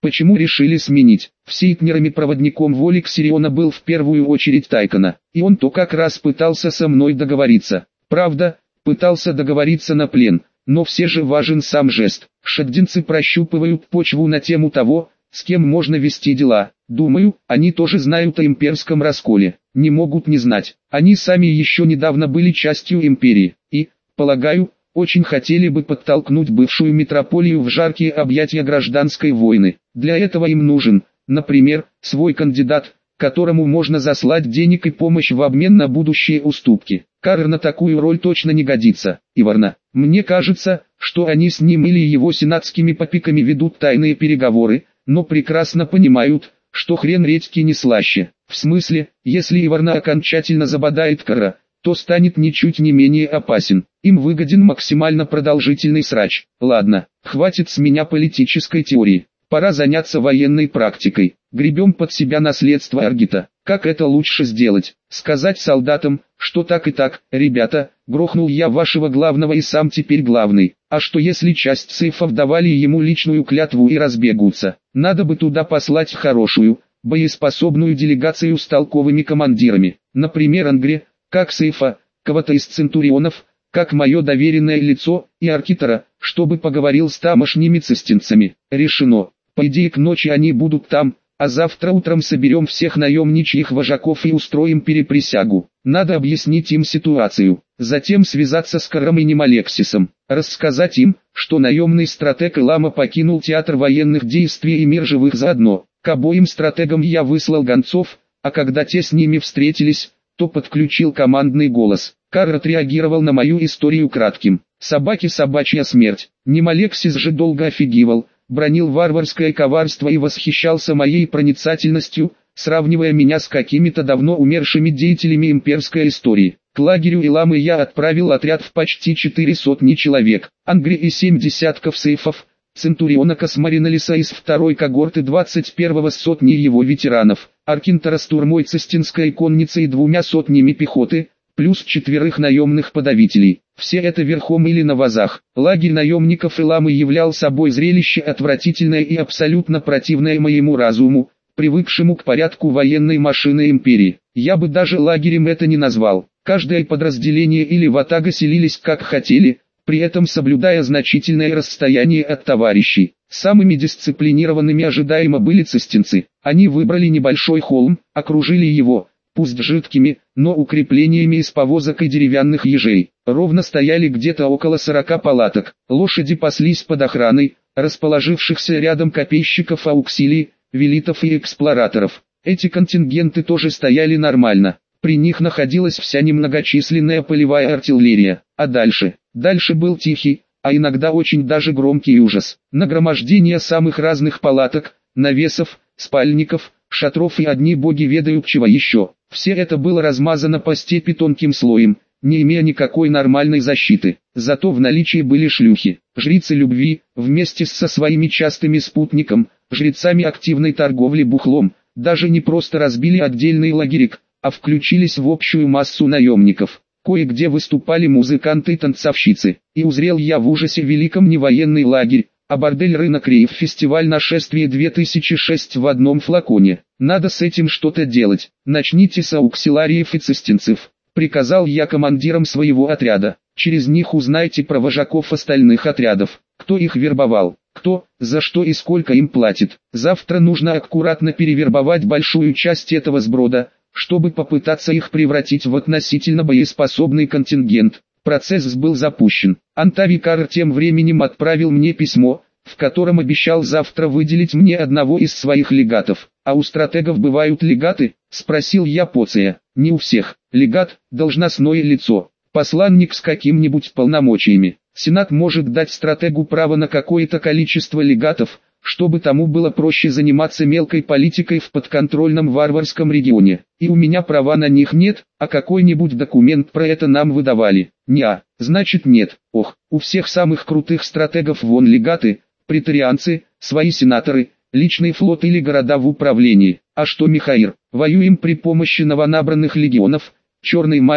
Почему решили сменить? Всейтнерами-проводником воли Ксириона был в первую очередь Тайкона, и он то как раз пытался со мной договориться. Правда, пытался договориться на плен, но все же важен сам жест. Шаддинцы прощупывают почву на тему того, с кем можно вести дела. Думаю, они тоже знают о имперском расколе. Не могут не знать. Они сами еще недавно были частью империи, и, полагаю, очень хотели бы подтолкнуть бывшую метрополию в жаркие объятия гражданской войны. Для этого им нужен, например, свой кандидат, которому можно заслать денег и помощь в обмен на будущие уступки. Карр на такую роль точно не годится. Иварна, мне кажется, что они с ним или его сенатскими попиками ведут тайные переговоры, но прекрасно понимают, что хрен редьки не слаще. В смысле, если Иварна окончательно забодает Карра, то станет ничуть не менее опасен. Им выгоден максимально продолжительный срач. Ладно, хватит с меня политической теории. Пора заняться военной практикой. Гребем под себя наследство Аргита. Как это лучше сделать? Сказать солдатам, что так и так, ребята, грохнул я вашего главного и сам теперь главный. А что если часть сейфов давали ему личную клятву и разбегутся? Надо бы туда послать хорошую, боеспособную делегацию с толковыми командирами. Например, Ангре, как сейфа, кого-то из центурионов, как мое доверенное лицо, и аркитера, чтобы поговорил с тамошними цистинцами. Решено. По идее к ночи они будут там, а завтра утром соберем всех наемничьих вожаков и устроим переприсягу. Надо объяснить им ситуацию. Затем связаться с Карром и Немалексисом. Рассказать им, что наемный стратег Илама покинул театр военных действий и мир живых заодно. К обоим стратегам я выслал гонцов, а когда те с ними встретились, то подключил командный голос. Карр отреагировал на мою историю кратким. Собаки собачья смерть. Немалексис же долго офигевал, бранил варварское коварство и восхищался моей проницательностью, сравнивая меня с какими-то давно умершими деятелями имперской истории. К лагерю Иламы я отправил отряд в почти четыре сотни человек, Ангри и семь десятков сейфов, Центуриона Космариналиса из второй когорты двадцать первого с сотней его ветеранов, Аркинтора с турмой цистинской конницы и двумя сотнями пехоты, плюс четверых наемных подавителей. Все это верхом или на вазах. Лагерь наемников Иламы являл собой зрелище отвратительное и абсолютно противное моему разуму, привыкшему к порядку военной машины империи. Я бы даже лагерем это не назвал. Каждое подразделение или ватага селились как хотели, при этом соблюдая значительное расстояние от товарищей. Самыми дисциплинированными ожидаемо были цистинцы. Они выбрали небольшой холм, окружили его, пусть жидкими, но укреплениями из повозок и деревянных ежей. Ровно стояли где-то около сорока палаток. Лошади паслись под охраной расположившихся рядом копейщиков ауксилий, велитов и эксплораторов. Эти контингенты тоже стояли нормально. При них находилась вся немногочисленная полевая артиллерия. А дальше? Дальше был тихий, а иногда очень даже громкий ужас. Нагромождение самых разных палаток, навесов, спальников, шатров и одни боги ведают чего еще. Все это было размазано по степи тонким слоем, не имея никакой нормальной защиты. Зато в наличии были шлюхи, жрицы любви, вместе со своими частыми спутником, жрецами активной торговли бухлом, даже не просто разбили отдельный лагерик, а включились в общую массу наемников. Кое-где выступали музыканты и танцовщицы, и узрел я в ужасе великом не военный лагерь, а бордель-рынок Рейв фестиваль нашествия две тысячи шесть в одном флаконе. Надо с этим что-то делать. Начните с ауксилариев и цистинцев, приказал я командирам своего отряда. Через них узнайте про вожаков остальных отрядов, кто их вербовал, кто, за что и сколько им платит. Завтра нужно аккуратно перевербовать большую часть этого сброда, чтобы попытаться их превратить в относительно боеспособный контингент. Процесс был запущен. Антави Карр тем временем отправил мне письмо, в котором обещал завтра выделить мне одного из своих легатов. «А у стратегов бывают легаты?» – спросил я Поция. «Не у всех. Легат – должностное лицо, посланник с каким-нибудь полномочиями. Сенат может дать стратегу право на какое-то количество легатов, чтобы тому было проще заниматься мелкой политикой в подконтрольном варварском регионе. И у меня права на них нет, а какой-нибудь документ про это нам выдавали. Неа, значит нет. Ох, у всех самых крутых стратегов вон легаты, претарианцы, свои сенаторы, личный флот или города в управлении. А что, Михаир, воюем при помощи новонабранных легионов, черной магии,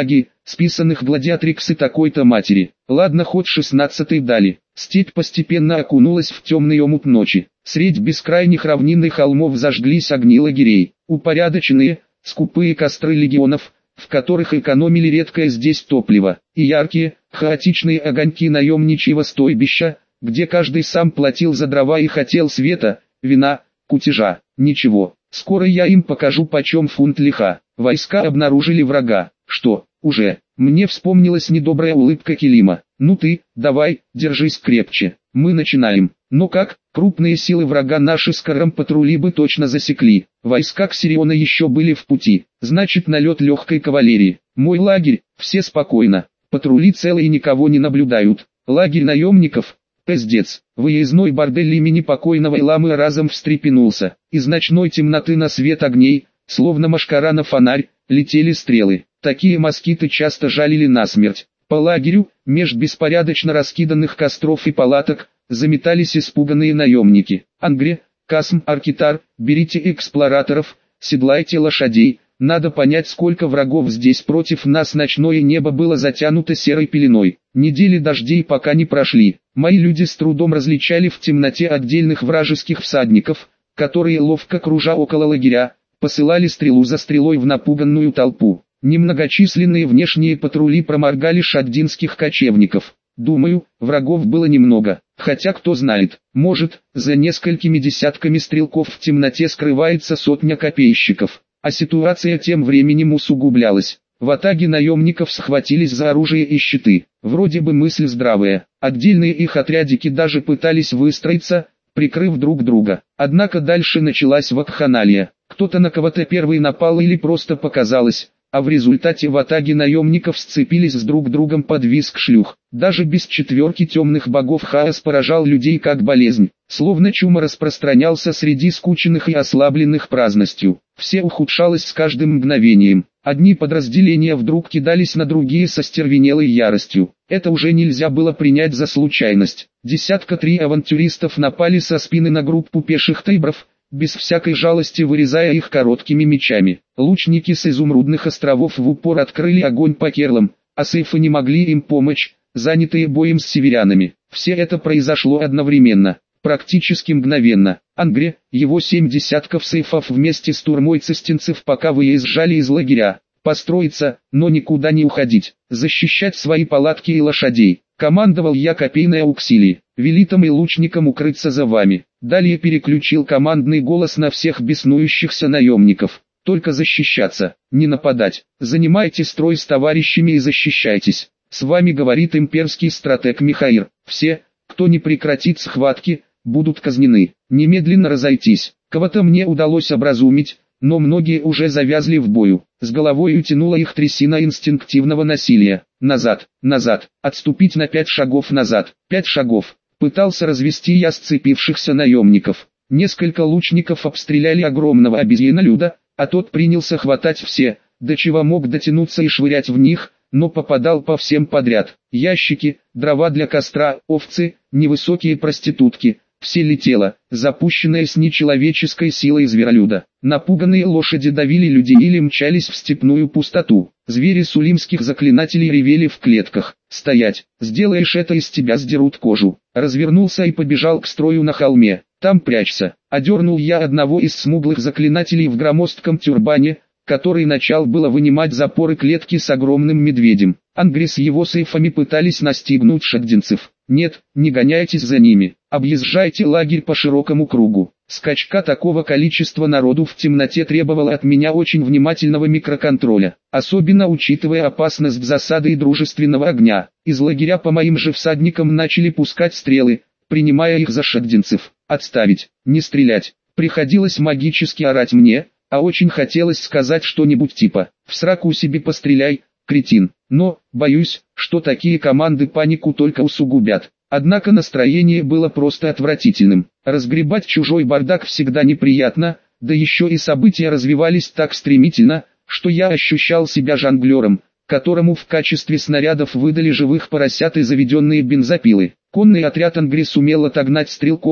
списанных гладиатриксы такой-то матери. Ладно, хоть шестнадцатый дали. Степь постепенно окунулась в темный омут ночи. Средь бескрайних равнин и холмов зажглись огни лагерей. Упорядоченные, скупые костры легионов, в которых экономили редкое здесь топливо, и яркие, хаотичные огоньки наемничьего стойбища, где каждый сам платил за дрова и хотел света, вина, кутежа. Ничего, скоро я им покажу, почем фунт лиха. Войска обнаружили врага. Что, уже? Мне вспомнилась недобрая улыбка Килима. Ну ты, давай, держись крепче. Мы начинаем. Но как? Крупные силы врага наши с Каром патрули бы точно засекли. Войска Ксириона еще были в пути. Значит, налет легкой кавалерии. Мой лагерь, все спокойно. Патрули целые, никого не наблюдают. Лагерь наемников. Пиздец. Выездной бордель имени покойного Иламы разом встрепенулся. Из ночной темноты на свет огней, словно машкара на фонарь, летели стрелы. Такие москиты часто жалили насмерть. По лагерю, меж беспорядочно раскиданных костров и палаток, заметались испуганные наемники. Ангре, Касм, Аркитар, берите эксплораторов, седлайте лошадей. Надо понять, сколько врагов здесь. Против нас ночное небо было затянуто серой пеленой. Недели дождей пока не прошли. Мои люди с трудом различали в темноте отдельных вражеских всадников, которые, ловко кружа около лагеря, посылали стрелу за стрелой в напуганную толпу. Немногочисленные внешние патрули проморгали шаддинских кочевников. Думаю, врагов было немного, хотя кто знает, может, за несколькими десятками стрелков в темноте скрывается сотня копейщиков. А ситуация тем временем усугублялась. В атаге наемников схватились за оружие и щиты. Вроде бы мысль здравая. Отдельные их отрядики даже пытались выстроиться, прикрыв друг друга. Однако дальше началась вакханалия. Кто-то на кого-то первый напал или просто показалось, а в результате в атаге наемников сцепились с друг другом под визг шлюх. Даже без четверки темных богов хаос поражал людей как болезнь, словно чума распространялся среди скученных и ослабленных праздностью. Все ухудшалось с каждым мгновением. Одни подразделения вдруг кидались на другие со стервенелой яростью. Это уже нельзя было принять за случайность. Десятка три авантюристов напали со спины на группу пеших тайбров, без всякой жалости вырезая их короткими мечами. Лучники с изумрудных островов в упор открыли огонь по керлам, а сейфы не могли им помочь, занятые боем с северянами. Все это произошло одновременно, практически мгновенно. Ангре, его семь десятков сейфов вместе с турмой цистинцев пока выезжали из лагеря. Построиться, но никуда не уходить, защищать свои палатки и лошадей. Командовал я копейной ауксилии, велитом и лучникам укрыться за вами. Далее переключил командный голос на всех беснующихся наемников. Только защищаться, не нападать. Занимайте строй с товарищами и защищайтесь. С вами говорит имперский стратег Михаир. Все, кто не прекратит схватки, будут казнены. Немедленно разойтись. Кого-то мне удалось образумить, но многие уже завязли в бою. С головой утянула их трясина инстинктивного насилия. Назад, назад, отступить на пять шагов назад, пять шагов. Пытался развести я сцепившихся наемников. Несколько лучников обстреляли огромного обезьянолюда, а тот принялся хватать все, до чего мог дотянуться и швырять в них, но попадал по всем подряд. Ящики, дрова для костра, овцы, невысокие проститутки. Все летело, запущенное с нечеловеческой силой зверолюда. Напуганные лошади давили людей или мчались в степную пустоту. Звери сулимских заклинателей ревели в клетках. «Стоять! Сделаешь это, из тебя сдерут кожу!» Развернулся и побежал к строю на холме. «Там прячься!» Одернул я одного из смуглых заклинателей в громоздком тюрбане, который начал было вынимать запоры клетки с огромным медведем. Ангри с его сейфами пытались настигнуть шаддинцев. «Нет, не гоняйтесь за ними, объезжайте лагерь по широкому кругу». Скачка такого количества народу в темноте требовала от меня очень внимательного микроконтроля, особенно учитывая опасность засады и дружественного огня. Из лагеря по моим же всадникам начали пускать стрелы, принимая их за шаддинцев. «Отставить, не стрелять». Приходилось магически орать мне, а очень хотелось сказать что-нибудь типа «в сраку себе постреляй, кретин». Но, боюсь, что такие команды панику только усугубят. Однако настроение было просто отвратительным. Разгребать чужой бардак всегда неприятно, да еще и события развивались так стремительно, что я ощущал себя жонглером, которому в качестве снарядов выдали живых поросят и заведенные бензопилы. Конный отряд Ангри сумел отогнать стрелков,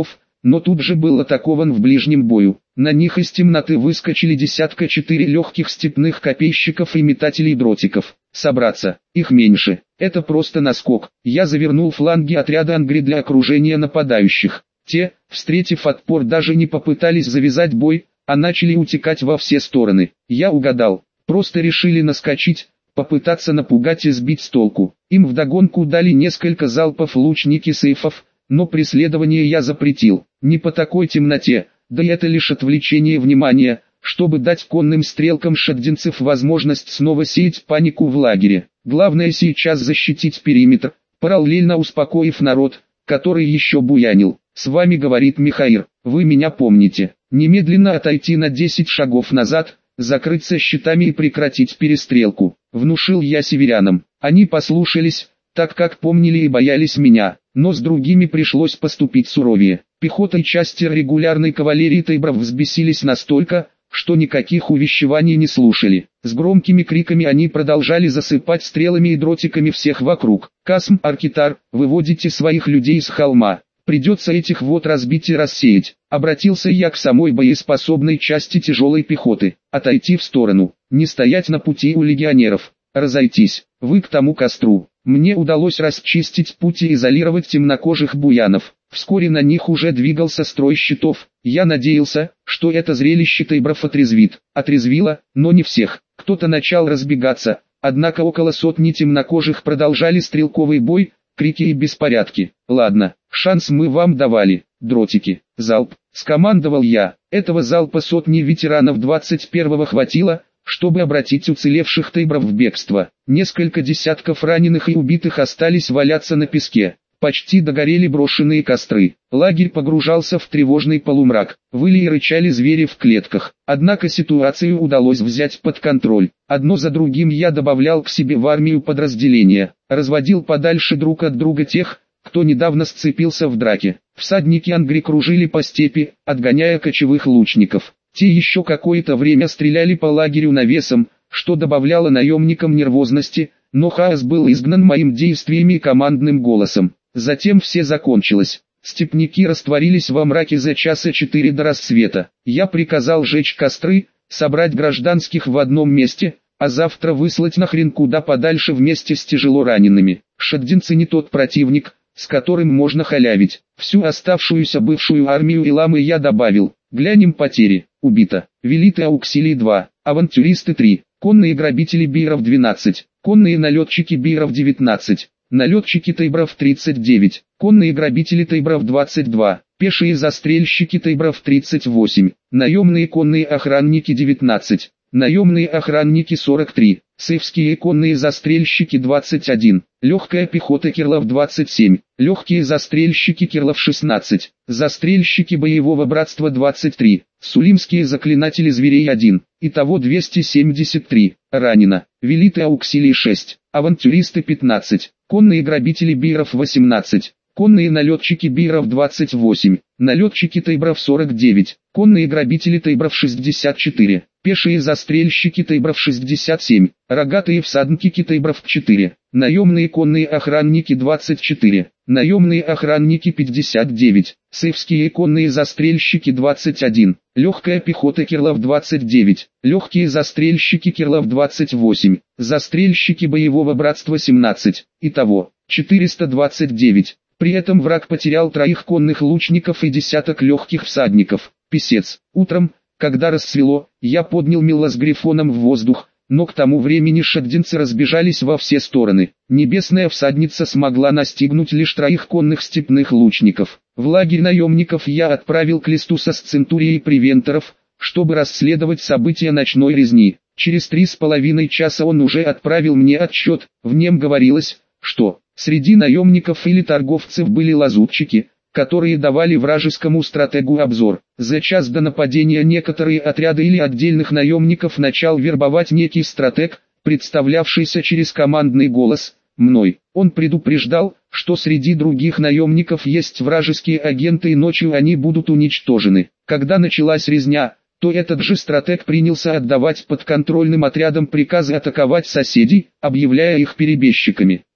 но тут же был атакован в ближнем бою. На них из темноты выскочили десятка четыре легких степных копейщиков и метателей дротиков. Собраться, их меньше, это просто наскок. Я завернул фланги отряда Ангри для окружения нападающих. Те, встретив отпор, даже не попытались завязать бой, а начали утекать во все стороны. Я угадал, просто решили наскочить, попытаться напугать и сбить с толку. Им вдогонку дали несколько залпов лучники сейфов, но преследование я запретил. Не по такой темноте, да и это лишь отвлечение внимания, чтобы дать конным стрелкам шагдинцев возможность снова сеять панику в лагере. Главное сейчас защитить периметр, параллельно успокоив народ, который еще буянил. «С вами говорит Михаир, вы меня помните. Немедленно отойти на десять шагов назад, закрыться щитами и прекратить перестрелку», — внушил я северянам. Они послушались, так как помнили и боялись меня, но с другими пришлось поступить суровее. Пехота и части регулярной кавалерии тайбров взбесились настолько, что никаких увещеваний не слушали. С громкими криками они продолжали засыпать стрелами и дротиками всех вокруг. «Касм, Аркитар, выводите своих людей с холма. Придется этих вот разбить и рассеять». Обратился я к самой боеспособной части тяжелой пехоты. «Отойти в сторону, не стоять на пути у легионеров. Разойтись, вы к тому костру». Мне удалось расчистить путь и изолировать темнокожих буянов. Вскоре на них уже двигался строй щитов. Я надеялся, что это зрелище тайбров отрезвит. Отрезвило, но не всех. Кто-то начал разбегаться, однако около сотни темнокожих продолжали стрелковый бой, крики и беспорядки. «Ладно, шанс мы вам давали, дротики». «Залп», — скомандовал я. Этого залпа сотни ветеранов двадцать первого хватило, чтобы обратить уцелевших тайбров в бегство. Несколько десятков раненых и убитых остались валяться на песке. Почти догорели брошенные костры. Лагерь погружался в тревожный полумрак. Выли и рычали звери в клетках. Однако ситуацию удалось взять под контроль. Одно за другим я добавлял к себе в армию подразделения. Разводил подальше друг от друга тех, кто недавно сцепился в драке. Всадники Ангри кружили по степи, отгоняя кочевых лучников. Те еще какое-то время стреляли по лагерю навесом, что добавляло наемникам нервозности, но хаос был изгнан моим действиями и командным голосом. Затем все закончилось. Степняки растворились во мраке за часа четыре до рассвета. Я приказал сжечь костры, собрать гражданских в одном месте, а завтра выслать нахрен куда подальше вместе с тяжело ранеными. Шагдинцы не тот противник, с которым можно халявить. Всю оставшуюся бывшую армию Иламы я добавил. Глянем потери. Убито. Велиты Ауксилий два, авантюристы три, конные грабители бейров двенадцать, конные налетчики бейров девятнадцать, налетчики тайбров тридцать девять, конные грабители тайбров двадцать два, пешие застрельщики тайбров тридцать восемь, наемные конные охранники девятнадцать, наемные охранники сорок три, сейфские конные застрельщики двадцать один, легкая пехота кирлов двадцать семь, легкие застрельщики кирлов шестнадцать, застрельщики боевого братства двадцать три, сулимские заклинатели зверей один, итого двести семьдесят три, ранено, велиты Ауксилий шесть, авантюристы пятнадцать, конные грабители бейров восемнадцать, конные налетчики бейров двадцать восемь, налетчики тайбров сорок девять, конные грабители тайбров шестьдесят четыре, пешие застрельщики тайбров шестьдесят семь, рогатые всадники тайбров четыре, наемные конные охранники двадцать четыре, наемные охранники пятьдесят девять, сейфские конные застрельщики двадцать один, легкая пехота кирлов двадцать девять, легкие застрельщики кирлов двадцать восемь, застрельщики боевого братства семнадцать, итого четыреста двадцать девять. При этом враг потерял троих конных лучников и десяток легких всадников. Писец. Утром, когда рассвело, я поднял Милла с Грифоном в воздух, но к тому времени шагдинцы разбежались во все стороны. Небесная всадница смогла настигнуть лишь троих конных степных лучников. В лагерь наемников я отправил Клестуса с центурией превенторов, чтобы расследовать события ночной резни. Через три с половиной часа он уже отправил мне отчет, в нем говорилось, что среди наемников или торговцев были лазутчики, которые давали вражескому стратегу обзор. За час до нападения некоторые отряды или отдельных наемников начал вербовать некий стратег, представлявшийся через командный голос, мной. Он предупреждал, что среди других наемников есть вражеские агенты и ночью они будут уничтожены. Когда началась резня, то этот же стратег принялся отдавать подконтрольным отрядам приказы атаковать соседей, объявляя их перебежчиками.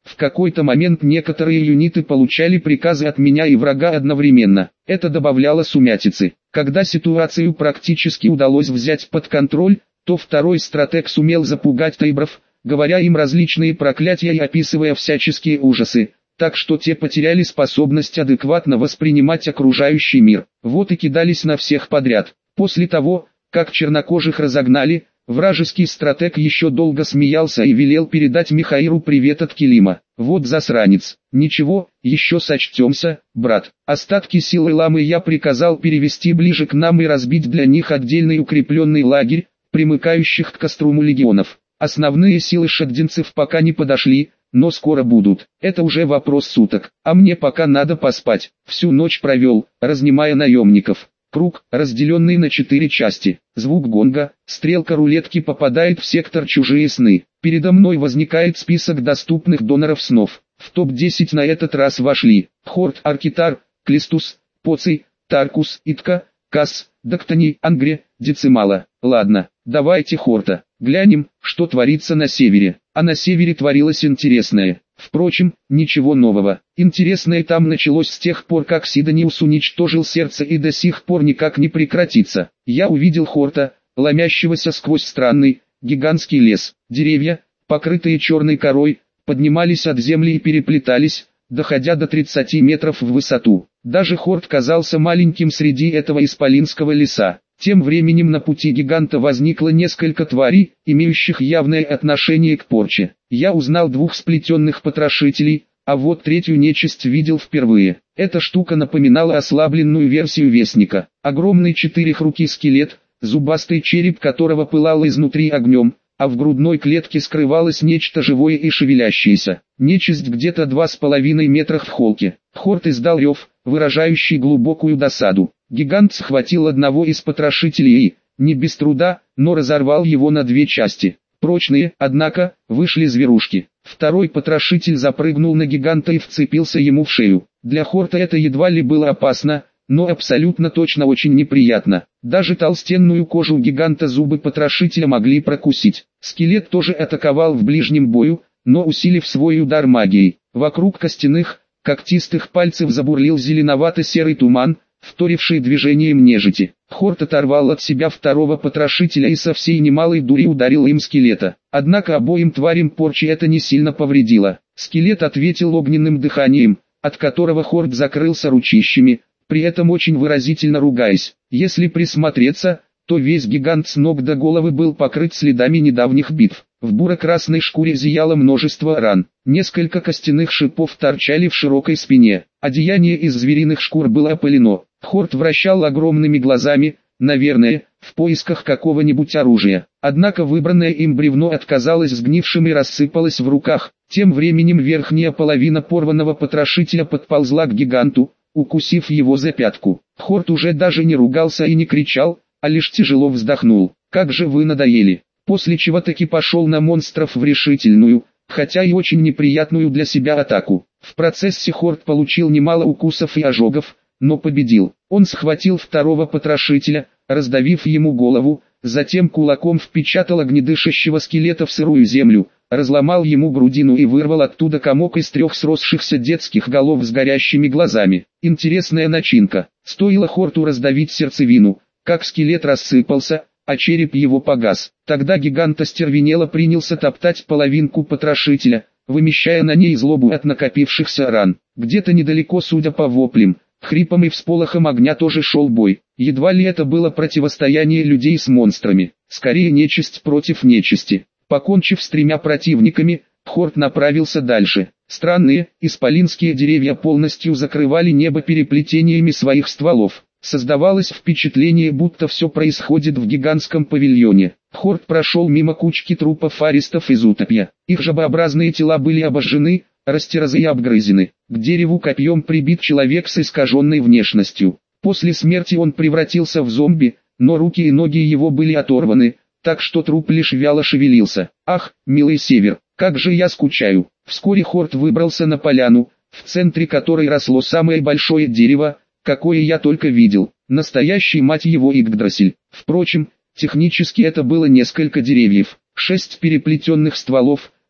В какой-то момент некоторые юниты получали приказы от меня и врага одновременно. Это добавляло сумятицы. Когда ситуацию практически удалось взять под контроль, то второй стратег сумел запугать тайбров, говоря им различные проклятия и описывая всяческие ужасы, так что те потеряли способность адекватно воспринимать окружающий мир. Вот и кидались на всех подряд. После того, как чернокожих разогнали, вражеский стратег еще долго смеялся и велел передать Михаиру привет от Килима. Вот засранец. Ничего, еще сочтемся, брат. Остатки силы ламы я приказал перевести ближе к нам и разбить для них отдельный укрепленный лагерь, примыкающих к Коструму легионов. Основные силы шагдинцев пока не подошли, но скоро будут. Это уже вопрос суток, а мне пока надо поспать. Всю ночь провел, разнимая наемников. Круг, разделенный на четыре части. Звук гонга, стрелка рулетки попадает в сектор «Чужие сны». Передо мной возникает список доступных доноров снов. В топ десять на этот раз вошли Хорт, Аркитар, Клистус, Поций, Таркус, Итка, Касс, Доктони, Ангре, Децимала. Ладно, давайте Хорта. Глянем, что творится на севере. А на севере творилось интересное. Впрочем, ничего нового. Интересное там началось с тех пор, как Сидониус уничтожил сердце, и до сих пор никак не прекратится. Я увидел Хорта, ломящегося сквозь странный, гигантский лес. Деревья, покрытые черной корой, поднимались от земли и переплетались, доходя до тридцати метров в высоту. Даже Хорт казался маленьким среди этого исполинского леса. Тем временем на пути гиганта возникло несколько тварей, имеющих явное отношение к порче. Я узнал двух сплетенных потрошителей, а вот третью нечисть видел впервые. Эта штука напоминала ослабленную версию Вестника. Огромный четырехрукий скелет, зубастый череп которого пылал изнутри огнем, а в грудной клетке скрывалось нечто живое и шевелящееся. Нечисть где-то два с половиной метрах в холке. Хорт издал рев, выражающий глубокую досаду. Гигант схватил одного из потрошителей и, не без труда, но разорвал его на две части. Прочные, однако, вышли зверушки. Второй потрошитель запрыгнул на гиганта и вцепился ему в шею. Для Хорта это едва ли было опасно, но абсолютно точно очень неприятно. Даже толстенную кожу гиганта зубы потрошителя могли прокусить. Скелет тоже атаковал в ближнем бою, но усилив свой удар магией. Вокруг костяных, когтистых пальцев забурлил зеленовато-серый туман, вторивший движением нежити. Хорт оторвал от себя второго потрошителя и со всей немалой дури ударил им скелета. Однако обоим тварям порчи это не сильно повредило. Скелет ответил огненным дыханием, от которого Хорт закрылся ручищами, при этом очень выразительно ругаясь. Если присмотреться, то весь гигант с ног до головы был покрыт следами недавних битв. В буро-красной шкуре зияло множество ран. Несколько костяных шипов торчали в широкой спине. Одеяние из звериных шкур было опылено. Хорт вращал огромными глазами, наверное, в поисках какого-нибудь оружия. Однако выбранное им бревно отказалось сгнившим и рассыпалось в руках. Тем временем верхняя половина порванного потрошителя подползла к гиганту, укусив его за пятку. Хорт уже даже не ругался и не кричал, а лишь тяжело вздохнул. «Как же вы надоели!» После чего таки пошел на монстров в решительную, хотя и очень неприятную для себя атаку. В процессе Хорт получил немало укусов и ожогов, но победил. Он схватил второго потрошителя, раздавив ему голову, затем кулаком впечатал огнедышащего скелета в сырую землю, разломал ему грудину и вырвал оттуда комок из трех сросшихся детских голов с горящими глазами. Интересная начинка. Стоило Хорту раздавить сердцевину, как скелет рассыпался, а череп его погас. Тогда гигант остервенело принялся топтать половинку потрошителя, вымещая на ней злобу от накопившихся ран. Где-то недалеко, судя по воплям, хрипам и всполохам огня, тоже шел бой. Едва ли это было противостояние людей с монстрами, скорее нечисть против нечисти. Покончив с тремя противниками, Хорт направился дальше. Странные, исполинские деревья полностью закрывали небо переплетениями своих стволов. Создавалось впечатление, будто все происходит в гигантском павильоне. Хорт прошел мимо кучки трупов аристов из Утопья. Их жабообразные тела были обожжены, растерзаны и обгрызены. К дереву копьем прибит человек с искаженной внешностью. После смерти он превратился в зомби, но руки и ноги его были оторваны, так что труп лишь вяло шевелился. Ах, милый север, как же я скучаю. Вскоре Хорт выбрался на поляну, в центре которой росло самое большое дерево, какое я только видел. Настоящий, мать его, Игдрасель. Впрочем, технически это было несколько деревьев. Шесть переплетенных стволов,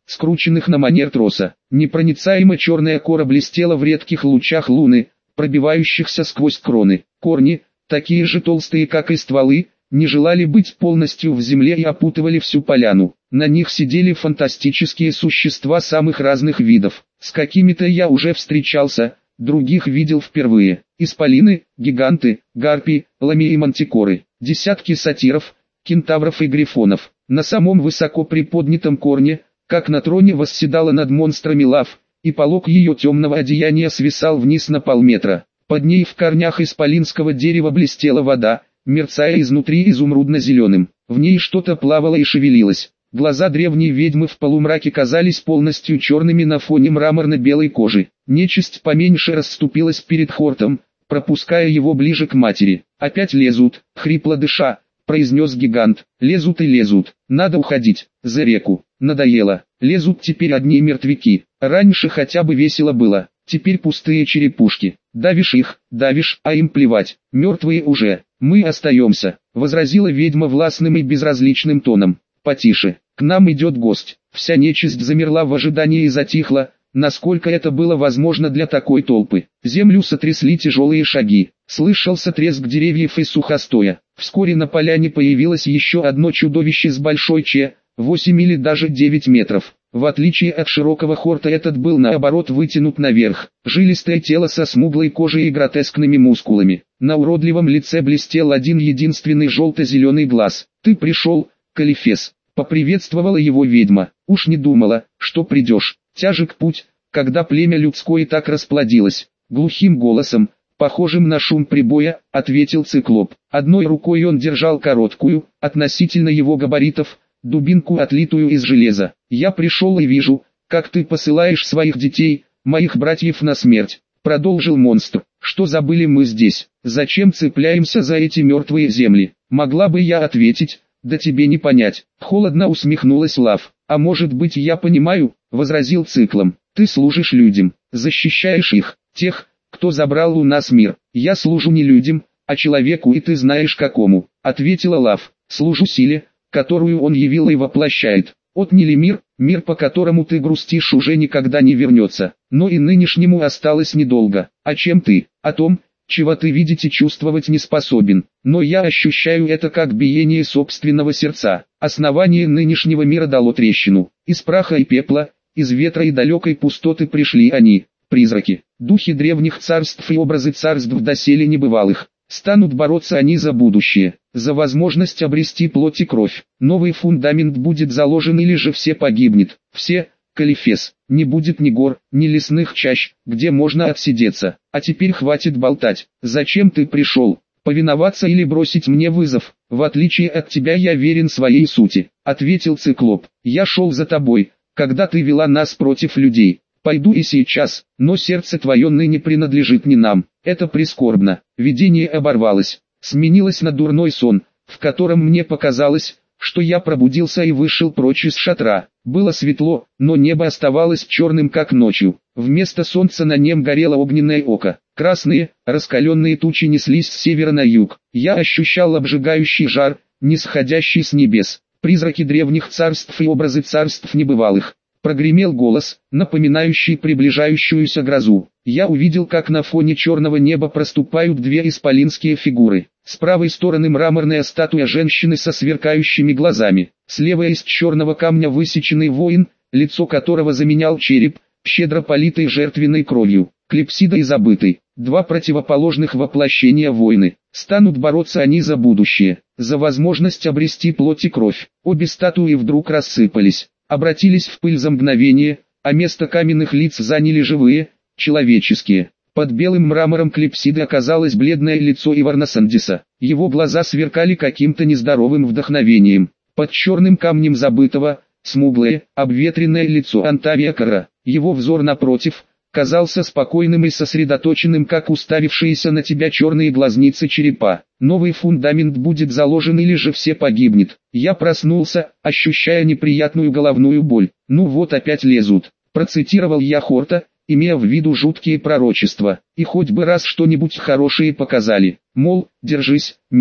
скрученных на манер троса. Непроницаемо черная кора блестела в редких лучах луны, пробивающихся сквозь кроны. Корни, такие же толстые как и стволы, не желали быть полностью в земле и опутывали всю поляну. На них сидели фантастические существа самых разных видов. С какими-то я уже встречался, других видел впервые. Исполины, гиганты, гарпии, ламии и мантикоры. Десятки сатиров, кентавров и грифонов. На самом высоко приподнятом корне, как на троне, восседала над монстрами лав, и полог ее темного одеяния свисал вниз на полметра. Под ней в корнях исполинского дерева блестела вода, мерцая изнутри изумрудно-зеленым. В ней что-то плавало и шевелилось. Глаза древней ведьмы в полумраке казались полностью черными на фоне мраморно-белой кожи. Нечисть поменьше расступилась перед Хортом, пропуская его ближе к матери. «Опять лезут», — хрипло дыша, произнес гигант. «Лезут и лезут. Надо уходить. За реку. Надоело. Лезут теперь одни мертвяки. Раньше хотя бы весело было. Теперь пустые черепушки. Давишь их, давишь, а им плевать. Мертвые уже. Мы остаемся», — возразила ведьма властным и безразличным тоном. «Потише. К нам идет гость». Вся нечисть замерла в ожидании и затихла, насколько это было возможно для такой толпы. Землю сотрясли тяжелые шаги. Слышался треск деревьев и сухостоя. Вскоре на поляне появилось еще одно чудовище с большой че, восемь или даже девять метров. В отличие от широкого Хорта, этот был наоборот вытянут наверх. Жилистое тело со смуглой кожей и гротескными мускулами. На уродливом лице блестел один единственный желто-зеленый глаз. «Ты пришел, Калифес», — поприветствовала его ведьма. «Уж не думала, что придешь. Тяжек путь, когда племя людское так расплодилось». Глухим голосом, похожим на шум прибоя, ответил циклоп. Одной рукой он держал короткую, относительно его габаритов, дубинку, отлитую из железа. «Я пришел и вижу, как ты посылаешь своих детей, моих братьев, на смерть», — продолжил монстр. «Что забыли мы здесь? Зачем цепляемся за эти мертвые земли?» Могла бы я ответить, да тебе не понять. Холодно усмехнулась Лав. «А может быть, я понимаю», — возразил циклом. «Ты служишь людям, защищаешь их, тех, кто забрал у нас мир». «Я служу не людям, а человеку, и ты знаешь какому», — ответила Лав. «Служу силе, которую он явил и воплощает. Отняли мир, мир, по которому ты грустишь, уже никогда не вернется. Но и нынешнему осталось недолго. А чем ты? О том, чего ты видеть и чувствовать не способен. Но я ощущаю это как биение собственного сердца. Основание нынешнего мира дало трещину. Из праха и пепла, из ветра и далекой пустоты пришли они, призраки, духи древних царств и образы царств доселе небывалых. Станут бороться они за будущее, за возможность обрести плоть и кровь. Новый фундамент будет заложен, или же все погибнет. Все, Калифес, не будет ни гор, ни лесных чащ, где можно отсидеться. А теперь хватит болтать. Зачем ты пришел? Повиноваться или бросить мне вызов? В отличие от тебя я верен своей сути», — ответил циклоп. «Я шел за тобой, когда ты вела нас против людей. Пойду и сейчас, но сердце твое ныне принадлежит не нам». Это прискорбно. Видение оборвалось, сменилось на дурной сон, в котором мне показалось, что я пробудился и вышел прочь из шатра. Было светло, но небо оставалось черным, как ночью. Вместо солнца на нем горело огненное око. Красные, раскаленные тучи неслись с севера на юг. Я ощущал обжигающий жар, нисходящий с небес. Призраки древних царств и образы царств небывалых. Прогремел голос, напоминающий приближающуюся грозу. Я увидел, как на фоне черного неба проступают две исполинские фигуры. С правой стороны мраморная статуя женщины со сверкающими глазами. Слева из черного камня высеченный воин, лицо которого заменял череп, щедро политый жертвенной кровью. Клипсида и забытый. Два противоположных воплощения войны. Станут бороться они за будущее, за возможность обрести плоть и кровь. Обе статуи вдруг рассыпались, обратились в пыль за мгновение, а место каменных лиц заняли живые, человеческие. Под белым мрамором клипсиды оказалось бледное лицо Иварна Сандиса. Его глаза сверкали каким-то нездоровым вдохновением. Под черным камнем забытого, смуглое, обветренное лицо Антавия Кара. Его взор напротив, казался спокойным и сосредоточенным, как уставившиеся на тебя черные глазницы черепа. Новый фундамент будет заложен, или же все погибнет. Я проснулся, ощущая неприятную головную боль. «Ну вот опять лезут», процитировал я Хорта, имея в виду жуткие пророчества. И хоть бы раз что-нибудь хорошее показали. Мол, держись, Миша,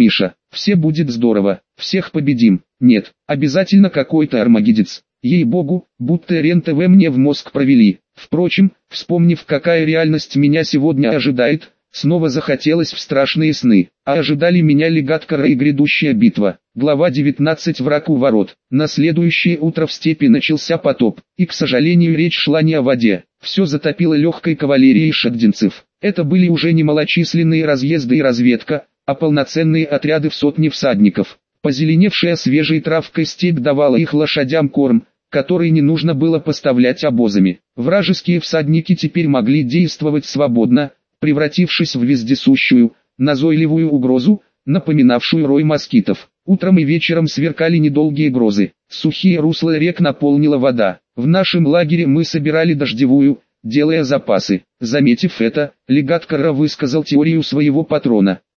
Все будет здорово, всех победим. Нет, обязательно какой-то армагеддец. Ей-богу, будто РЕН-ТВ мне в мозг провели. Впрочем, вспомнив, какая реальность меня сегодня ожидает, снова захотелось в страшные сны. А ожидали меня Легаткара и грядущая битва. Глава девятнадцать. Враг у ворот. На следующее утро в степи начался потоп, и, к сожалению, речь шла не о воде. Все затопило легкой кавалерией шагдинцев. Это были уже не малочисленные разъезды и разведка, а полноценные отряды в сотни всадников. Позеленевшая свежей травкой степь давала их лошадям корм, который не нужно было поставлять обозами. Вражеские всадники теперь могли действовать свободно, превратившись в вездесущую, назойливую угрозу, напоминавшую рой москитов. Утром и вечером сверкали недолгие грозы. Сухие русла рек наполнила вода. В нашем лагере мы собирали дождевую, делая запасы. Заметив это, Легаткара высказал теорию своего патрона.